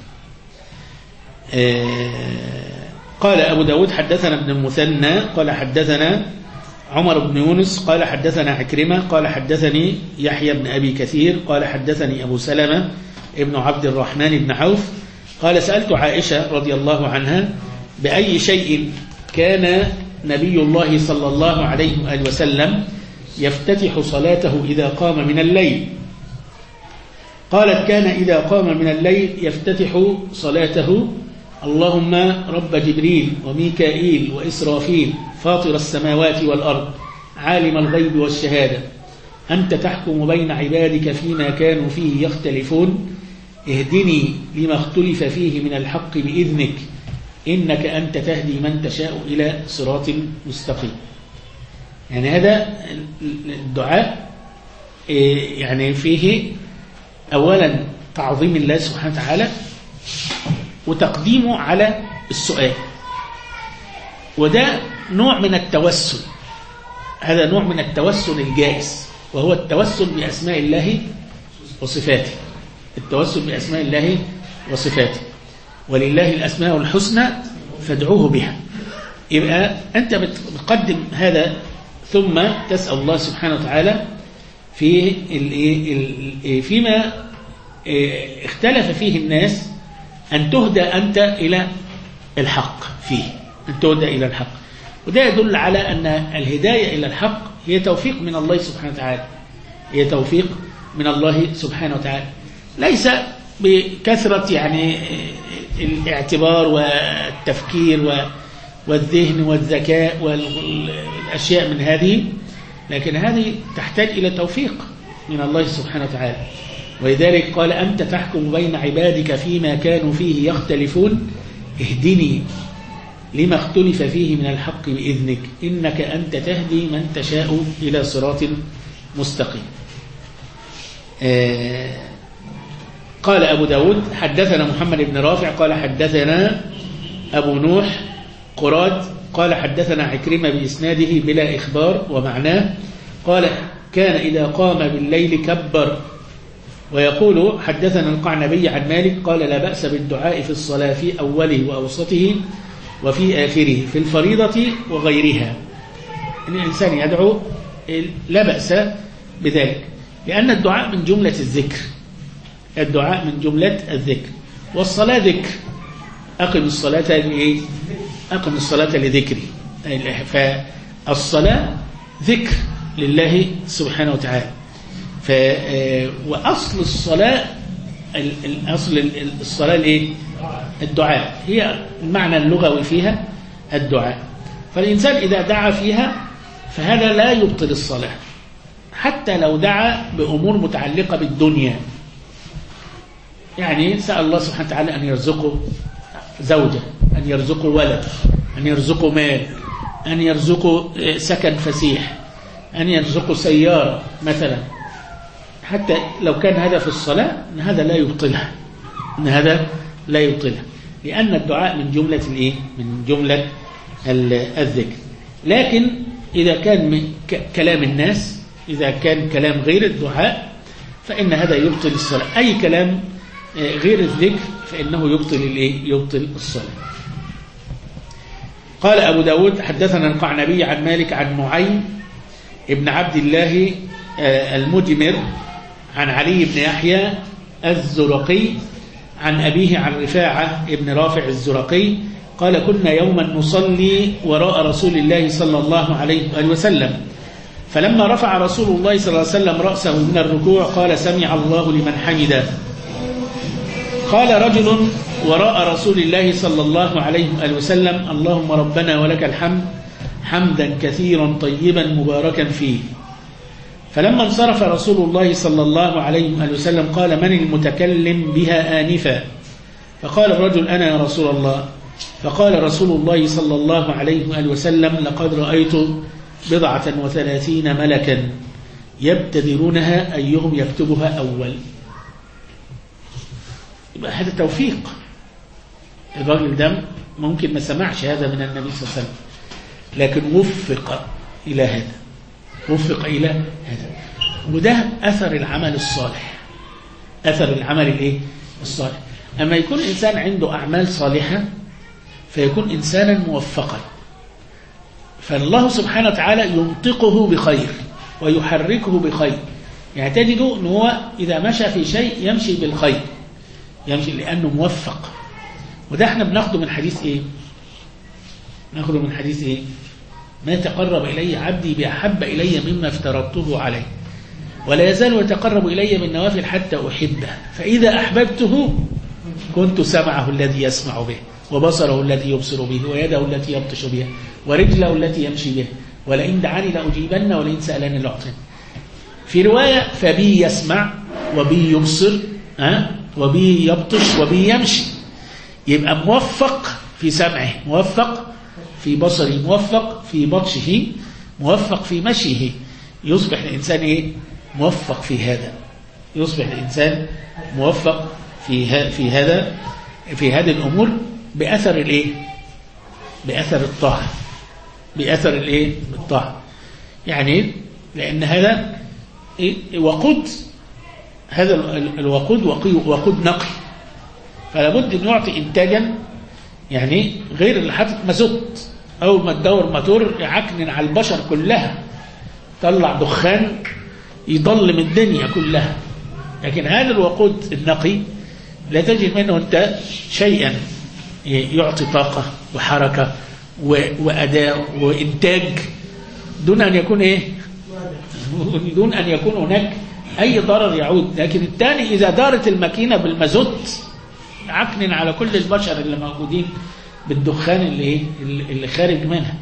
قال أبو داود حدثنا ابن المثنى قال حدثنا عمر بن يونس قال حدثنا عكرمة قال حدثني يحيى بن أبي كثير قال حدثني أبو سلمة ابن عبد الرحمن بن عوف قال سألت عائشة رضي الله عنها بأي شيء كان نبي الله صلى الله عليه وآله وسلم يفتتح صلاته إذا قام من الليل؟ قالت كان إذا قام من الليل يفتتح صلاته اللهم رب جبريل وميكائيل وإسرافيل فاطر السماوات والأرض عالم الغيب والشهادة أنت تحكم بين عبادك فيما كانوا فيه يختلفون اهدني لما اختلف فيه من الحق بإذنك إنك أنت تهدي من تشاء إلى صراط مستقيم. يعني هذا الدعاء يعني فيه أولا تعظيم الله سبحانه وتعالى وتقديمه على السؤال، وده نوع من التوسل، هذا نوع من التوسل الجائز، وهو التوسل بأسماء الله وصفاته، التوسل بأسماء الله وصفاته، ولله الأسماء الحسنى فادعوه بها. يبقى أنت بتقدم هذا ثم تسأل الله سبحانه وتعالى فيما اختلف فيه الناس أن تهدى أنت إلى الحق فيه، أن تهدى إلى الحق. وده يدل على أن الهداية إلى الحق هي توفيق من الله سبحانه وتعالى، هي توفيق من الله سبحانه وتعالى، ليس بكثرة يعني الاعتبار والتفكير والذهن والذكاء والأشياء من هذه، لكن هذه تحتاج إلى توفيق من الله سبحانه وتعالى. ولذلك قال أنت تحكم بين عبادك فيما كانوا فيه يختلفون اهدني لما اختلف فيه من الحق بإذنك إنك أنت تهدي من تشاء إلى صراط مستقيم. قال أبو داود حدثنا محمد بن رافع قال حدثنا أبو نوح قراد قال حدثنا عكرمة بإسناده بلا إخبار ومعناه قال كان إذا قام بالليل كبر. ويقول حدثنا القعنبي عن مالك قال لا بأس بالدعاء في الصلاة في أوله وأوسطه وفي آخره في الفريضة وغيرها، إن الإنسان يدعو لا بأس بذلك، لأن الدعاء من جملة الذكر، الدعاء من جملة الذكر، والصلاة ذكر. أقم الصلاة لإيه؟ أقم الصلاة لذكري، فالصلاة ذكر لله سبحانه وتعالى. وأصل الصلاة أصل الصلاة الإيه؟ الدعاء، هي المعنى اللغوي فيها الدعاء. فالإنسان إذا دعا فيها فهذا لا يبطل الصلاة، حتى لو دعا بأمور متعلقة بالدنيا، يعني سأل الله سبحانه وتعالى أن يرزقه زوجة، أن يرزقه ولد، أن يرزقه مال، أن يرزقه سكن فسيح، أن يرزقه سيارة مثلا، حتى لو كان هذا في الصلاة إن هذا لا يبطلها، إن هذا لا يبطلها، لأن الدعاء من جملة الإيه؟ من جملة الذكر. لكن إذا كان من كلام الناس، إذا كان كلام غير الدعاء فإن هذا يبطل الصلاة، أي كلام غير الذكر فإنه يبطل الإيه؟ يبطل الصلاة. قال أبو داود حدثنا القعنبي عن مالك عن معين ابن عبد الله المجمر عن علي بن يحيى الزرقي عن أبيه عن رفاعة ابن رافع الزرقي قال كنا يوما نصلي وراء رسول الله صلى الله عليه وسلم، فلما رفع رسول الله صلى الله عليه وسلم رأسه من الركوع قال سمع الله لمن حمده. قال رجل وراء رسول الله صلى الله عليه وسلم اللهم ربنا ولك الحمد حمدا كثيرا طيبا مباركا فيه. فلما انصرف رسول الله صلى الله عليه وآله وسلم قال: من المتكلم بها آنفا؟ فقال الرجل: أنا يا رسول الله. فقال رسول الله صلى الله عليه وآله وسلم: لقد رأيت 37 ملكا يبتدرونها أيهم يكتبها أول. يبقى هذا توفيق. الراجل ده ممكن ما سمعش هذا من النبي صلى الله عليه وسلم، لكن وفق إلى هذا، وفق إلى هذا. وده أثر العمل الصالح، أثر العمل الصالح. أما يكون إنسان عنده أعمال صالحة فيكون إنسانا موفقا، فالله سبحانه وتعالى ينطقه بخير ويحركه بخير. يعني تجده أنه إذا مشى في شيء يمشي بالخير، يمشي لأنه موفق. وده احنا بناخده من حديث ايه؟ ناخده من حديث ايه؟ ما تقرب إلي عبدي بأحب إلي مما افترضته عليه، ولا يزال يتقرب إلي بالنوافل حتى أحبه، فإذا أحببته كنت سمعه الذي يسمع به، وبصره الذي يبصر به، ويده التي يبطش بها، ورجله التي يمشي بها، ولئن دعاني لأجيبن، ولئن سألني لأعطين. في رواية: فبي يسمع وبي يبصر وبي يبطش وبي يمشي. يبقى موفق في سمعه، موفق في بصره، موفق في بطشه، موفق في مشيه. يصبح الإنسان ايه؟ موفق في هذا، يصبح الإنسان موفق في هذه الأمور بأثر الايه؟ بأثر الطاعة، بأثر الايه؟ الطاعة. يعني لأن هذا وقود، هذا الوقود وقود نقي، فلا بد أن يعطي إنتاجا. يعني غير اللي حاطط مازوت، أول ما تدور موتور يعكنن على البشر كلها، طلع دخان يضلم الدنيا كلها. لكن هذا الوقود النقي لا تجد منه أنت شيئا يعطي طاقة وحركة وأداء وإنتاج دون أن يكون إيه؟ دون أن يكون هناك أي ضرر يعود. لكن الثاني إذا دارت الماكينة بالمازوت عكنن على كل البشر اللي موجودين بالدخان اللي خارج منها.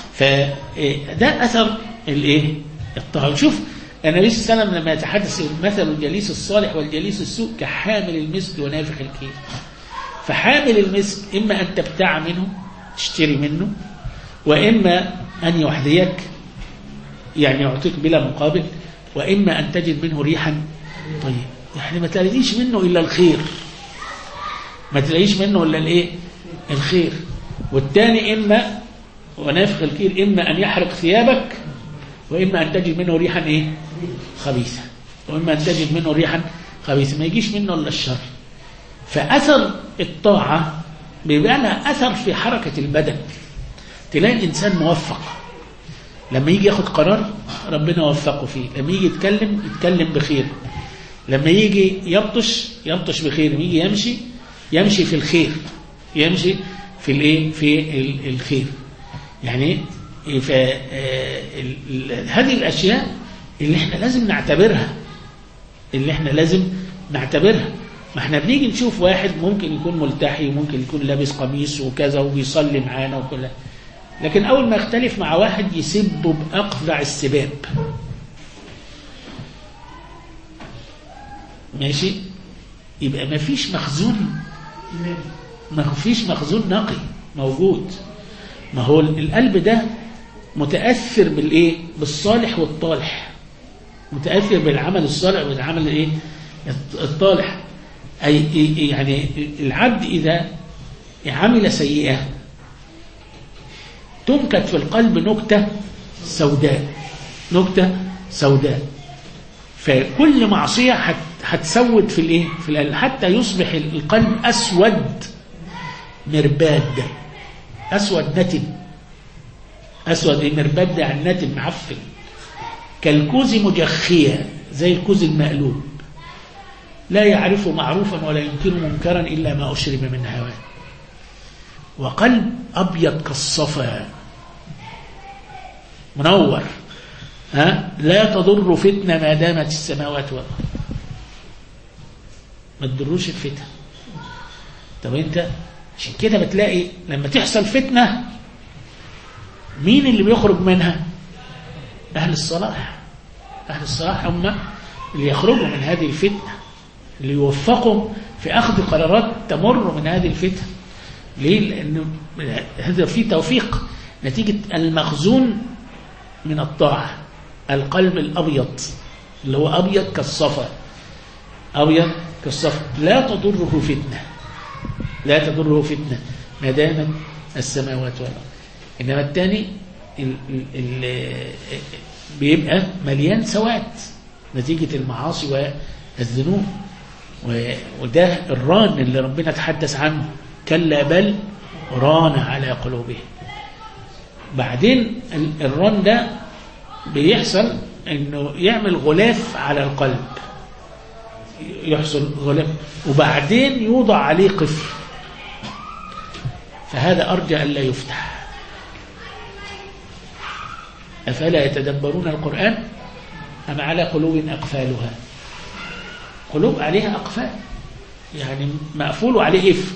فده أثر الطاعة. شوف النبي صلى الله عليه وسلم لما يتحدث: مثل الجليس الصالح والجليس السوء كحامل المسك ونافخ الكير. فحامل المسك إما أن تبتاع منه، تشتري منه، وإما أن يحذيك، يعني يعطيك بلا مقابل، وإما أن تجد منه ريحا طيب. يعني ما تلاقيش منه إلا الخير، ما تلاقيش منه إلا الخير. والثاني إما ونافخ الكير إما أن يحرق ثيابك، وإما أن تجد منه ريحا خبيثة، وإما أن تجد منه ريحا خبيثة، ما يجيش منه إلا الشر. فأثر الطاعة بيبقى لها أثر في حركة البدن. تلاقي الإنسان موفق لما يجي ياخد قرار ربنا وفقه فيه، لما يجي يتكلم بخير، لما يجي يبطش بخير، لما يجي يمشي في الخير، يمشي في الخير. يعني هذه الأشياء اللي احنا لازم نعتبرها، ما احنا بنيجي نشوف واحد ممكن يكون ملتحي وممكن يكون لابس قميص وكذا وبيصلي معانا وكل، لكن أول ما يختلف مع واحد يسبه بأقذع السباب، ماشي، يبقى ما فيش مخزون نقي موجود. ما هو القلب ده متأثر بالصالح والطالح، متأثر بالعمل الصالح والعمل الطالح. أي يعني العبد إذا عمل سيئة تنكت في القلب نكتة سوداء، فكل معصية هتسود في القلب حتى يصبح القلب أسود مرباد، أسود نتن، أسود مرباد عن نتن معفن، كالكوز مجخية، زي الكوز المقلوب، لا يعرف معروفا ولا ينكر منكرا إلا ما أشرب من هواه. وقلب أبيض كالصفا منور، لا تضر فتنة ما دامت السماوات والأرض، ما تضروش الفتنة. طب انت عشان كده بتلاقي لما تحصل فتنة مين اللي بيخرج منها؟ أهل الصلاح، أهل الصلاح هم اللي يخرجوا من هذه الفتنة، اللي يوفقوا في أخذ قرارات تمر من هذه الفتنة. ليه؟ لأنه هذا فيه توفيق نتيجة المخزون من الطاعة. القلب الأبيض اللي هو أبيض كالصفا، أبيض كالصفا، لا تضره فتنة، لا تضره فتنة ما دامت السماوات والأرض. إنما الثاني بيبقى مليان سواد نتيجة المعاصي والذنوب، وده الران اللي ربنا تحدث عنه، كلا بل ران على قلوبهم. بعدين الران ده بيحصل انه يعمل غلاف على القلب، يحصل غلاف وبعدين يوضع عليه قفل، فهذا أرجى ألا يفتح. أفلا يتدبرون القرآن أم على قلوب أقفالها؟ قلوب عليها أقفال، يعني مقفول عليه إف،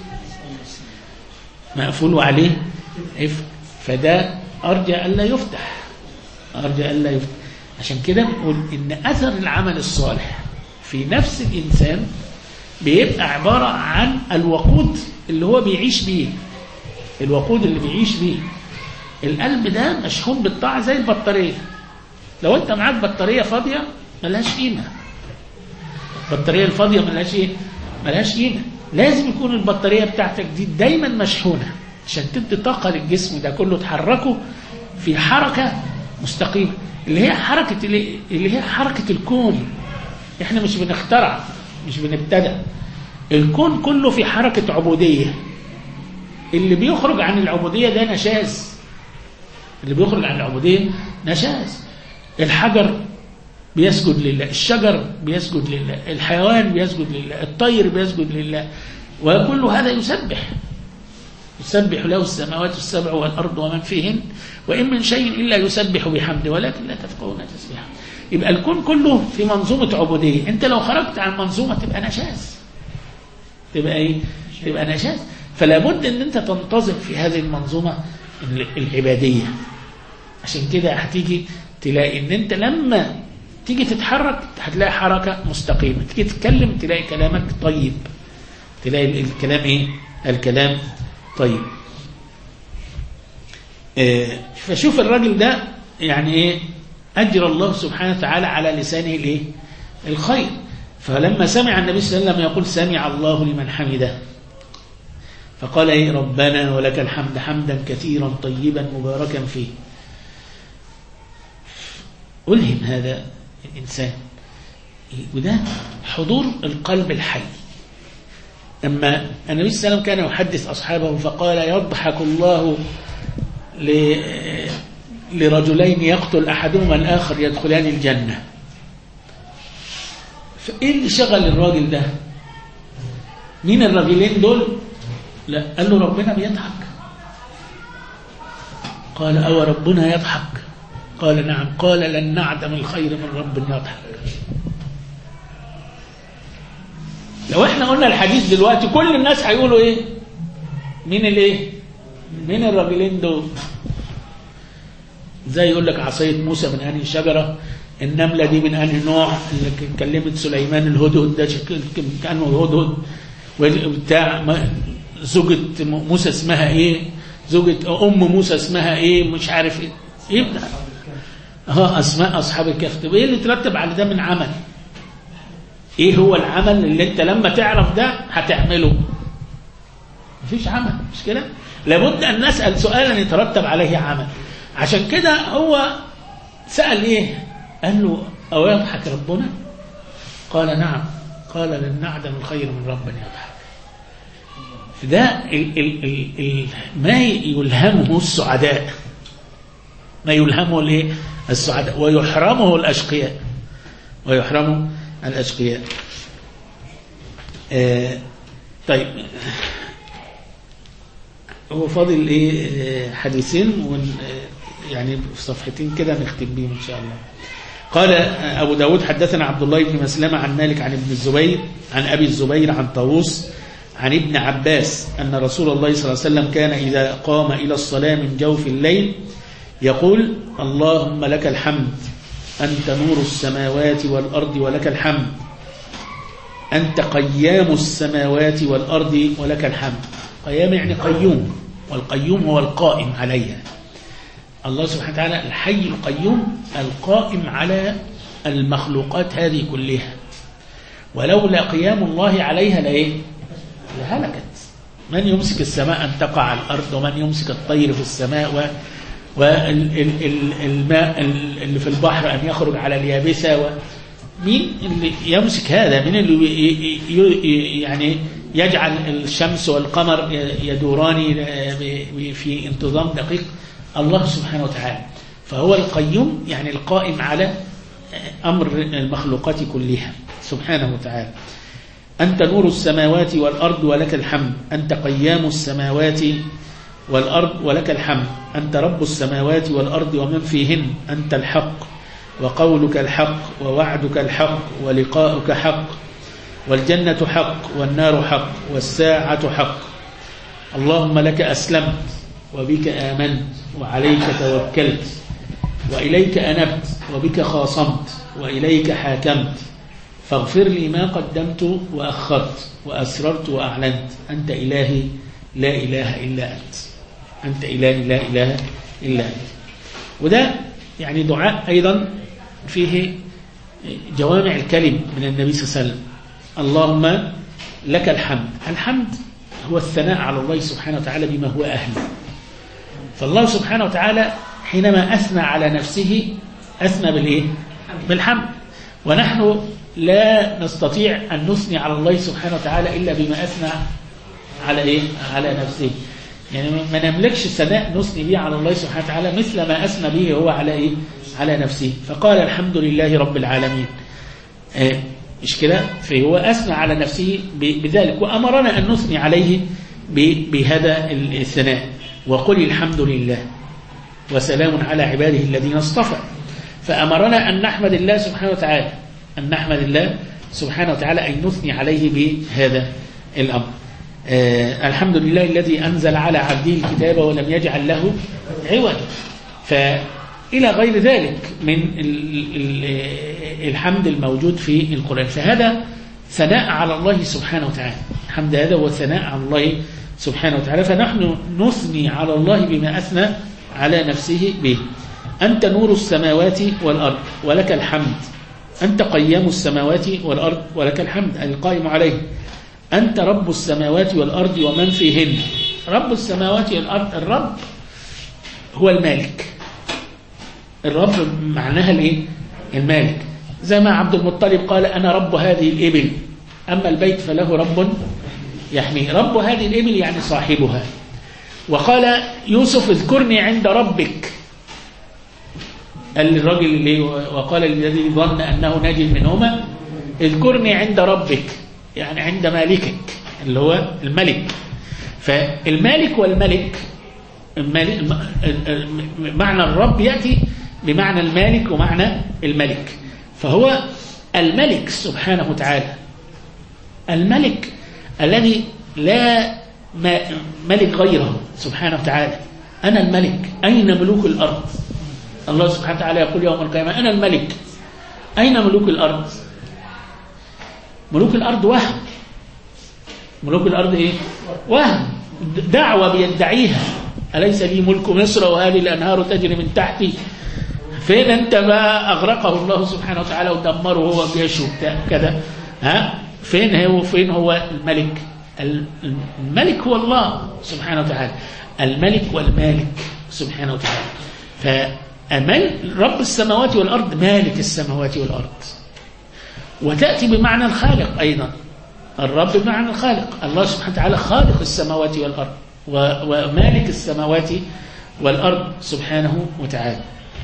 مقفول عليه إف، فده أرجى ألا يفتح، أرجى ألا يفتح. عشان كده نقول إن أثر العمل الصالح في نفس الإنسان بيبقى عبارة عن الوقود اللي هو بيعيش بيه، الوقود اللي بيعيش بيه. القلب ده مشحون بالطاعة زي البطارية. لو أنت معاك بطارية فاضية ملهاش قيمة، البطارية الفاضية ملهاش قيمة. لازم يكون البطارية بتاعتك دي دايما مشحونة عشان تدي طاقة للجسم ده كله تحركه في حركة مستقيمة، اللي هي حركة الكون. احنا مش بنخترع، مش بنبتدع، الكون كله في حركة عبودية. اللي بيخرج عن العبودية ده نشاز، اللي بيخرج عن العبودية نشاز. الحجر بيسجد لله، الشجر بيسجد لله، الحيوان بيسجد لله، الطير بيسجد لله، وكل هذا يسبح له السماوات السبع والأرض ومن فيهن وإن من شيء إلا يسبح بحمده ولكن لا تفقهون تسبيحه. يبقى الكون كله في منظومة عبودية. انت لو خرجت عن منظومة تبقى نشاز، تبقى ايه؟ تبقى نشاز. فلا بد ان انت تنتظم في هذه المنظومة العبادية. عشان كده هتيجي تلاقي ان انت لما تيجي تتحرك هتلاقي حركة مستقيمة، تيجي تتكلم تلاقي كلامك طيب، تلاقي الكلام ايه؟ الكلام طيب. فشوف الراجل ده يعني ايه؟ أجر الله سبحانه وتعالى على لسانه الايه؟ الخير. فلما سمع النبي صلى الله عليه وسلم يقول سمع الله لمن حمده، فقال ايه؟ ربنا ولك الحمد حمدا كثيرا طيبا مباركا فيه. ألهم هذا الإنسان، وده حضور القلب الحي. أما النبي صلى الله عليه وسلم كان يحدث أصحابه فقال يضحك الله لرجلين يقتل أحدهما الآخر يدخلان الجنة. فإيه اللي شغل الراجل ده؟ مين الرجلين دول؟ لا، قال له ربنا بيضحك. قال أو ربنا يضحك؟ قال نعم. قال لن نعدم الخير من رب يضحك. لو احنا قلنا الحديث دلوقتي كل الناس هيقولوا ايه؟ مين الايه؟ مين الرجلين دول؟ زي يقول لك عصاية موسى من أنهي شجرة، النملة دي من أنهي نوع، اللي كلمت سليمان الهدهد ده كأنه الهدهد، وبتاع زوجة موسى اسمها ايه، زوجة أم موسى اسمها ايه، مش عارف ايه، يبدأ أسماء أصحاب الكهف. طب ايه اللي ترتب على ده من عمل؟ ايه هو العمل اللي انت لما تعرف ده هتعمله؟ مفيش عمل، مش كده؟ لابد أن نسأل سؤالا يترتب عليه عمل. عشان كده هو سأل ايه؟ قال له أو يضحك ربنا؟ قال نعم. قال لن نعدم الخير من رب يضحك. ده ما يلهمه السعداء، ما يلهمه الايه؟ السعداء، ويحرمه الأشقياء، ويحرمه الأشقياء. طيب هو فاضل ايه؟ حديثين يعني في صفحتين كده نختم بيهم ان شاء الله. قال أبو داود حدثنا عبد الله بن مسلمة عن مالك عن ابن الزبير عن أبي الزبير عن طاووس عن ابن عباس أن رسول الله صلى الله عليه وسلم كان إذا قام إلى الصلاة من جوف الليل يقول اللهم لك الحمد أنت نور السماوات والأرض ولك الحمد. أنت قيام السماوات والأرض ولك الحمد. قيام يعني قيوم، والقيوم هو القائم عليها. الله سبحانه وتعالى الحي القيوم القائم على المخلوقات هذه كلها، ولولا قيام الله عليها لهلكت. من يمسك السماء أن تقع على الأرض، ومن يمسك الطير في السماء، والماء اللي في البحر أن يخرج على اليابسة، مين اللي يمسك هذا؟ مين اللي يعني يجعل الشمس والقمر يدوران في انتظام دقيق؟ الله سبحانه وتعالى. فهو القيوم يعني القائم على أمر المخلوقات كلها سبحانه وتعالى. أنت نور السماوات والأرض ولك الحمد. أنت قيام السماوات والأرض ولك الحمد. أنت رب السماوات والأرض ومن فيهن. أنت الحق، وقولك الحق، ووعدك الحق، ولقاؤك حق، والجنة حق، والنار حق، والساعة حق. اللهم لك أسلمت، وبك آمنت، وعليك توكلت، وإليك أنبت، وبك خاصمت، وإليك حاكمت، فاغفر لي ما قدمت وأخرت، وأسررت وأعلنت. أنت إلهي لا إله إلا أنت. أنت إلهي لا إله إلا أنت. وده يعني دعاء أيضا فيه جوامع الكلم من النبي صلى الله عليه وسلم. اللهم لك الحمد. الحمد هو الثناء على الله سبحانه وتعالى بما هو أهله. فالله سبحانه وتعالى حينما أثنى على نفسه أثنى بالحمد. ونحن لا نستطيع أن نثني على الله سبحانه وتعالى إلا بما أثنى على نفسه. يعني ما نملكش ثناء نثني به على الله سبحانه وتعالى مثل ما أثنى به هو على نفسه. فقال الحمد لله رب العالمين. مش كده؟ فهو أثنى على نفسه بذلك، وأمرنا أن نثني عليه بهذا الثناء. وقل الحمد لله وسلام على عباده الذين اصطفى. فأمرنا أن نحمد الله سبحانه وتعالى، أن نحمد الله سبحانه وتعالى، أن نثني عليه بهذا الأمر. الحمد لله الذي أنزل على عبده الكتاب ولم يجعل له عوجا. فإلى غير ذلك من الحمد الموجود في القرآن. فهذا ثناء على الله سبحانه وتعالى. الحمد هذا هو ثناء على الله سبحانه وتعالى. فنحن نثني على الله بما أثنى على نفسه به. أنت نور السماوات والأرض ولك الحمد. أنت قيام السماوات والأرض ولك الحمد، القائم عليه. أنت رب السماوات والأرض ومن فيهن. رب السماوات والأرض، الرب هو المالك. الرب معناها المالك. زي ما عبد المطلب قال أنا رب هذه الإبل، أما البيت فله رب يحميه. رب هذه الإبل يعني صاحبها. وقال يوسف اذكرني عند ربك، قال للرجل اللي وقال الذي ظن أنه ناج منهما اذكرني عند ربك، يعني عند مالكك اللي هو الملك. فالمالك والملك، معنى الرب يأتي بمعنى المالك ومعنى الملك. فهو الملك سبحانه وتعالى، الملك الذي لا ملك غيره سبحانه وتعالى. أنا الملك، أين ملوك الأرض؟ الله سبحانه وتعالى يقول يوم القيامة أنا الملك، أين ملوك الأرض؟ ملوك الأرض وهم. ملوك الأرض وهم، دعوة بيدعيها. أليس لي ملك مصر وهذه الأنهار تجري من تحتي؟ فين أنت بقى؟ أغرقه الله سبحانه وتعالى ودمره هو جيشه كذا. فين هو الملك؟ الملك هو الله سبحانه وتعالى، الملك والمالك سبحانه وتعالى. رب السماوات والأرض، مالك السماوات والأرض. وتأتي بمعنى الخالق أيضا. الرب بمعنى الخالق، الله سبحانه وتعالى خالق السماوات والأرض ومالك السماوات والأرض سبحانه وتعالى.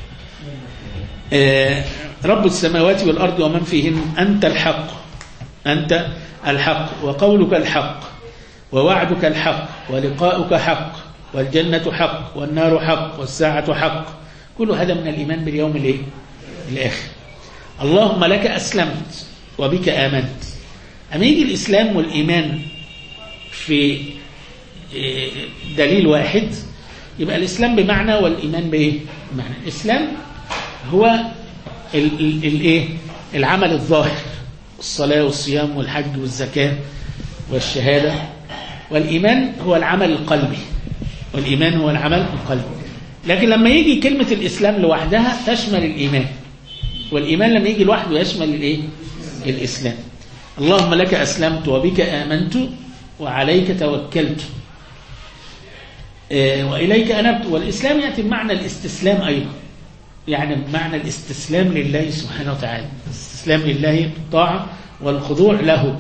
رب السماوات والأرض ومن فيهن. أنت الحق، أنت الحق، وقولك الحق، ووعدك الحق، ولقاؤك حق، والجنة حق، والنار حق، والساعة حق. كل هذا من الإيمان باليوم الآخر. اللهم لك أسلمت وبك آمنت. أما يجي الإسلام والإيمان في دليل واحد، يبقى الإسلام بمعنى والإيمان بمعنى. الإسلام هو العمل الظاهر، الصلاة والصيام والحج والزكاة والشهادة. والإيمان هو العمل القلبي، والإيمان هو العمل القلبي. لكن لما يجي كلمة الإسلام لوحدها تشمل الإيمان، والإيمان لما يجي لوحده يشمل الإسلام. اللهم لك أسلمت وبك آمنت وعليك توكلت وإليك أنبت. والإسلام يأتي بمعنى الاستسلام أيضا، يعني بمعنى الاستسلام لله سبحانه وتعالى، الاستسلام لله بالطاعة والخضوع له،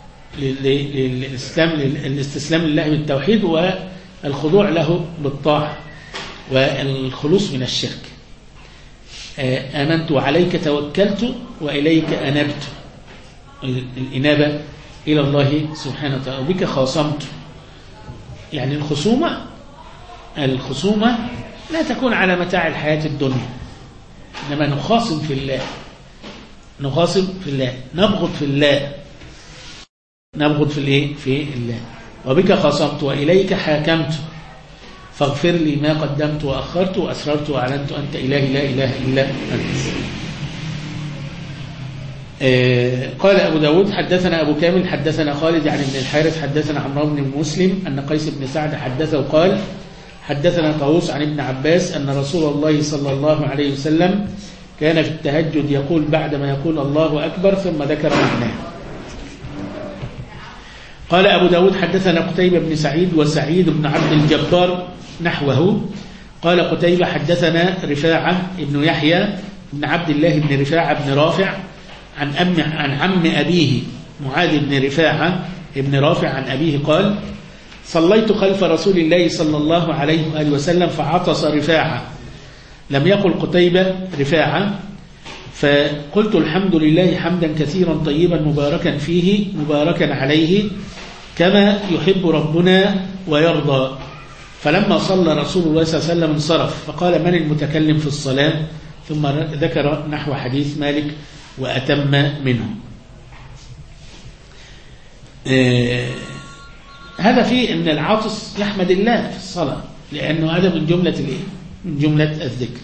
الاستسلام لله بالتوحيد والخضوع له بالطاعة والخلوص من الشرك. آمنت وعليك توكلت وإليك أنبت، الإنابة إلى الله سبحانه وتعالى. وبك خاصمت، يعني الخصومة لا تكون على متاع الحياة الدنيا، إنما نخاصم في الله، نبغض في الله، في الله. وبك خاصمت وإليك حاكمت فاغفر لي ما قدمت وأخرت وأسررت وأعلنت أنت إلهي لا إله إلا أنت. قال أبو داود حدثنا أبو كامل حدثنا خالد عن ابن الحارث حدثنا عمرو بن مسلم أن قيس بن سعد حدثه قال حدثنا طاووس عن ابن عباس أن رسول الله صلى الله عليه وسلم كان في التهجد يقول بعدما يقول الله أكبر ثم ذكر معناه. قال أبو داود حدثنا قتيبة بن سعيد وسعيد بن عبد الجبار نحوه. قال قتيبة حدثنا رفاعة ابن يحيى بن عبد الله بن رفاعة بن رافع عن عم أبيه معاذ بن رفاعة ابن رافع عن أبيه قال صليت خلف رسول الله صلى الله عليه وآله وسلم فعطس رفاعة، لم يقل قتيبة رفاعة، فقلت الحمد لله حمدا كثيرا طيبا مباركا فيه مباركا عليه كما يحب ربنا ويرضى. فلما صلى رسول الله صلى الله عليه وسلم انصرف فقال من المتكلم في الصلاة، ثم ذكر نحو حديث مالك وأتم منه. هذا فيه أن العاطس يحمد الله في الصلاة، لأنه هذا من جملة الذكر.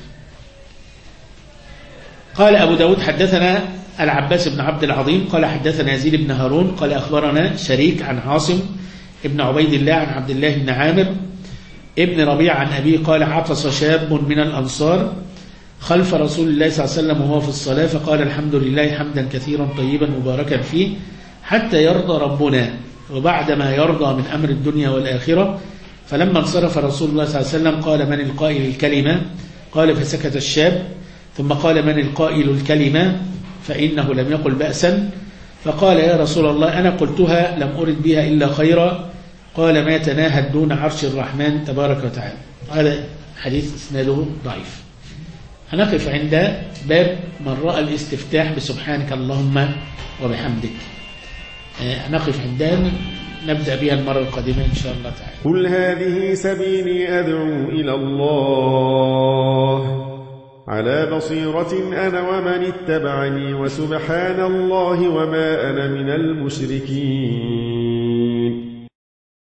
قال أبو داود حدثنا العباس بن عبد العظيم قال حدثنا يزيد بن هارون قال أخبرنا شريك عن عاصم ابن عبيد الله عن عبد الله بن عامر ابن ربيع عن أبيه قال عطس شاب من الأنصار خلف رسول الله صلى الله عليه وسلم وهو في الصلاة فقال الحمد لله حمدا كثيرا طيبا مباركا فيه حتى يرضى ربنا وبعدما يرضى من أمر الدنيا والآخرة. فلما انصرف رسول الله صلى الله عليه وسلم قال من القائل الكلمة؟ قال فسكت الشاب، ثم قال من القائل الكلمة؟ فإنه لم يقل بأسا. فقال يا رسول الله أنا قلتها لم أرد بها إلا خيرا. قال ما يتناهى دون عرش الرحمن تبارك وتعالى. هذا حديث اسناده ضعيف. هنقف عند باب من رأى الاستفتاح بسبحانك اللهم وبحمدك. هنقف عندها، نبدأ بها المرة القادمة إن شاء الله تعالى. قل هذه سبيلي أدعو إلى الله على بصيرة أنا ومن اتبعني وسبحان الله وما أنا من المشركين.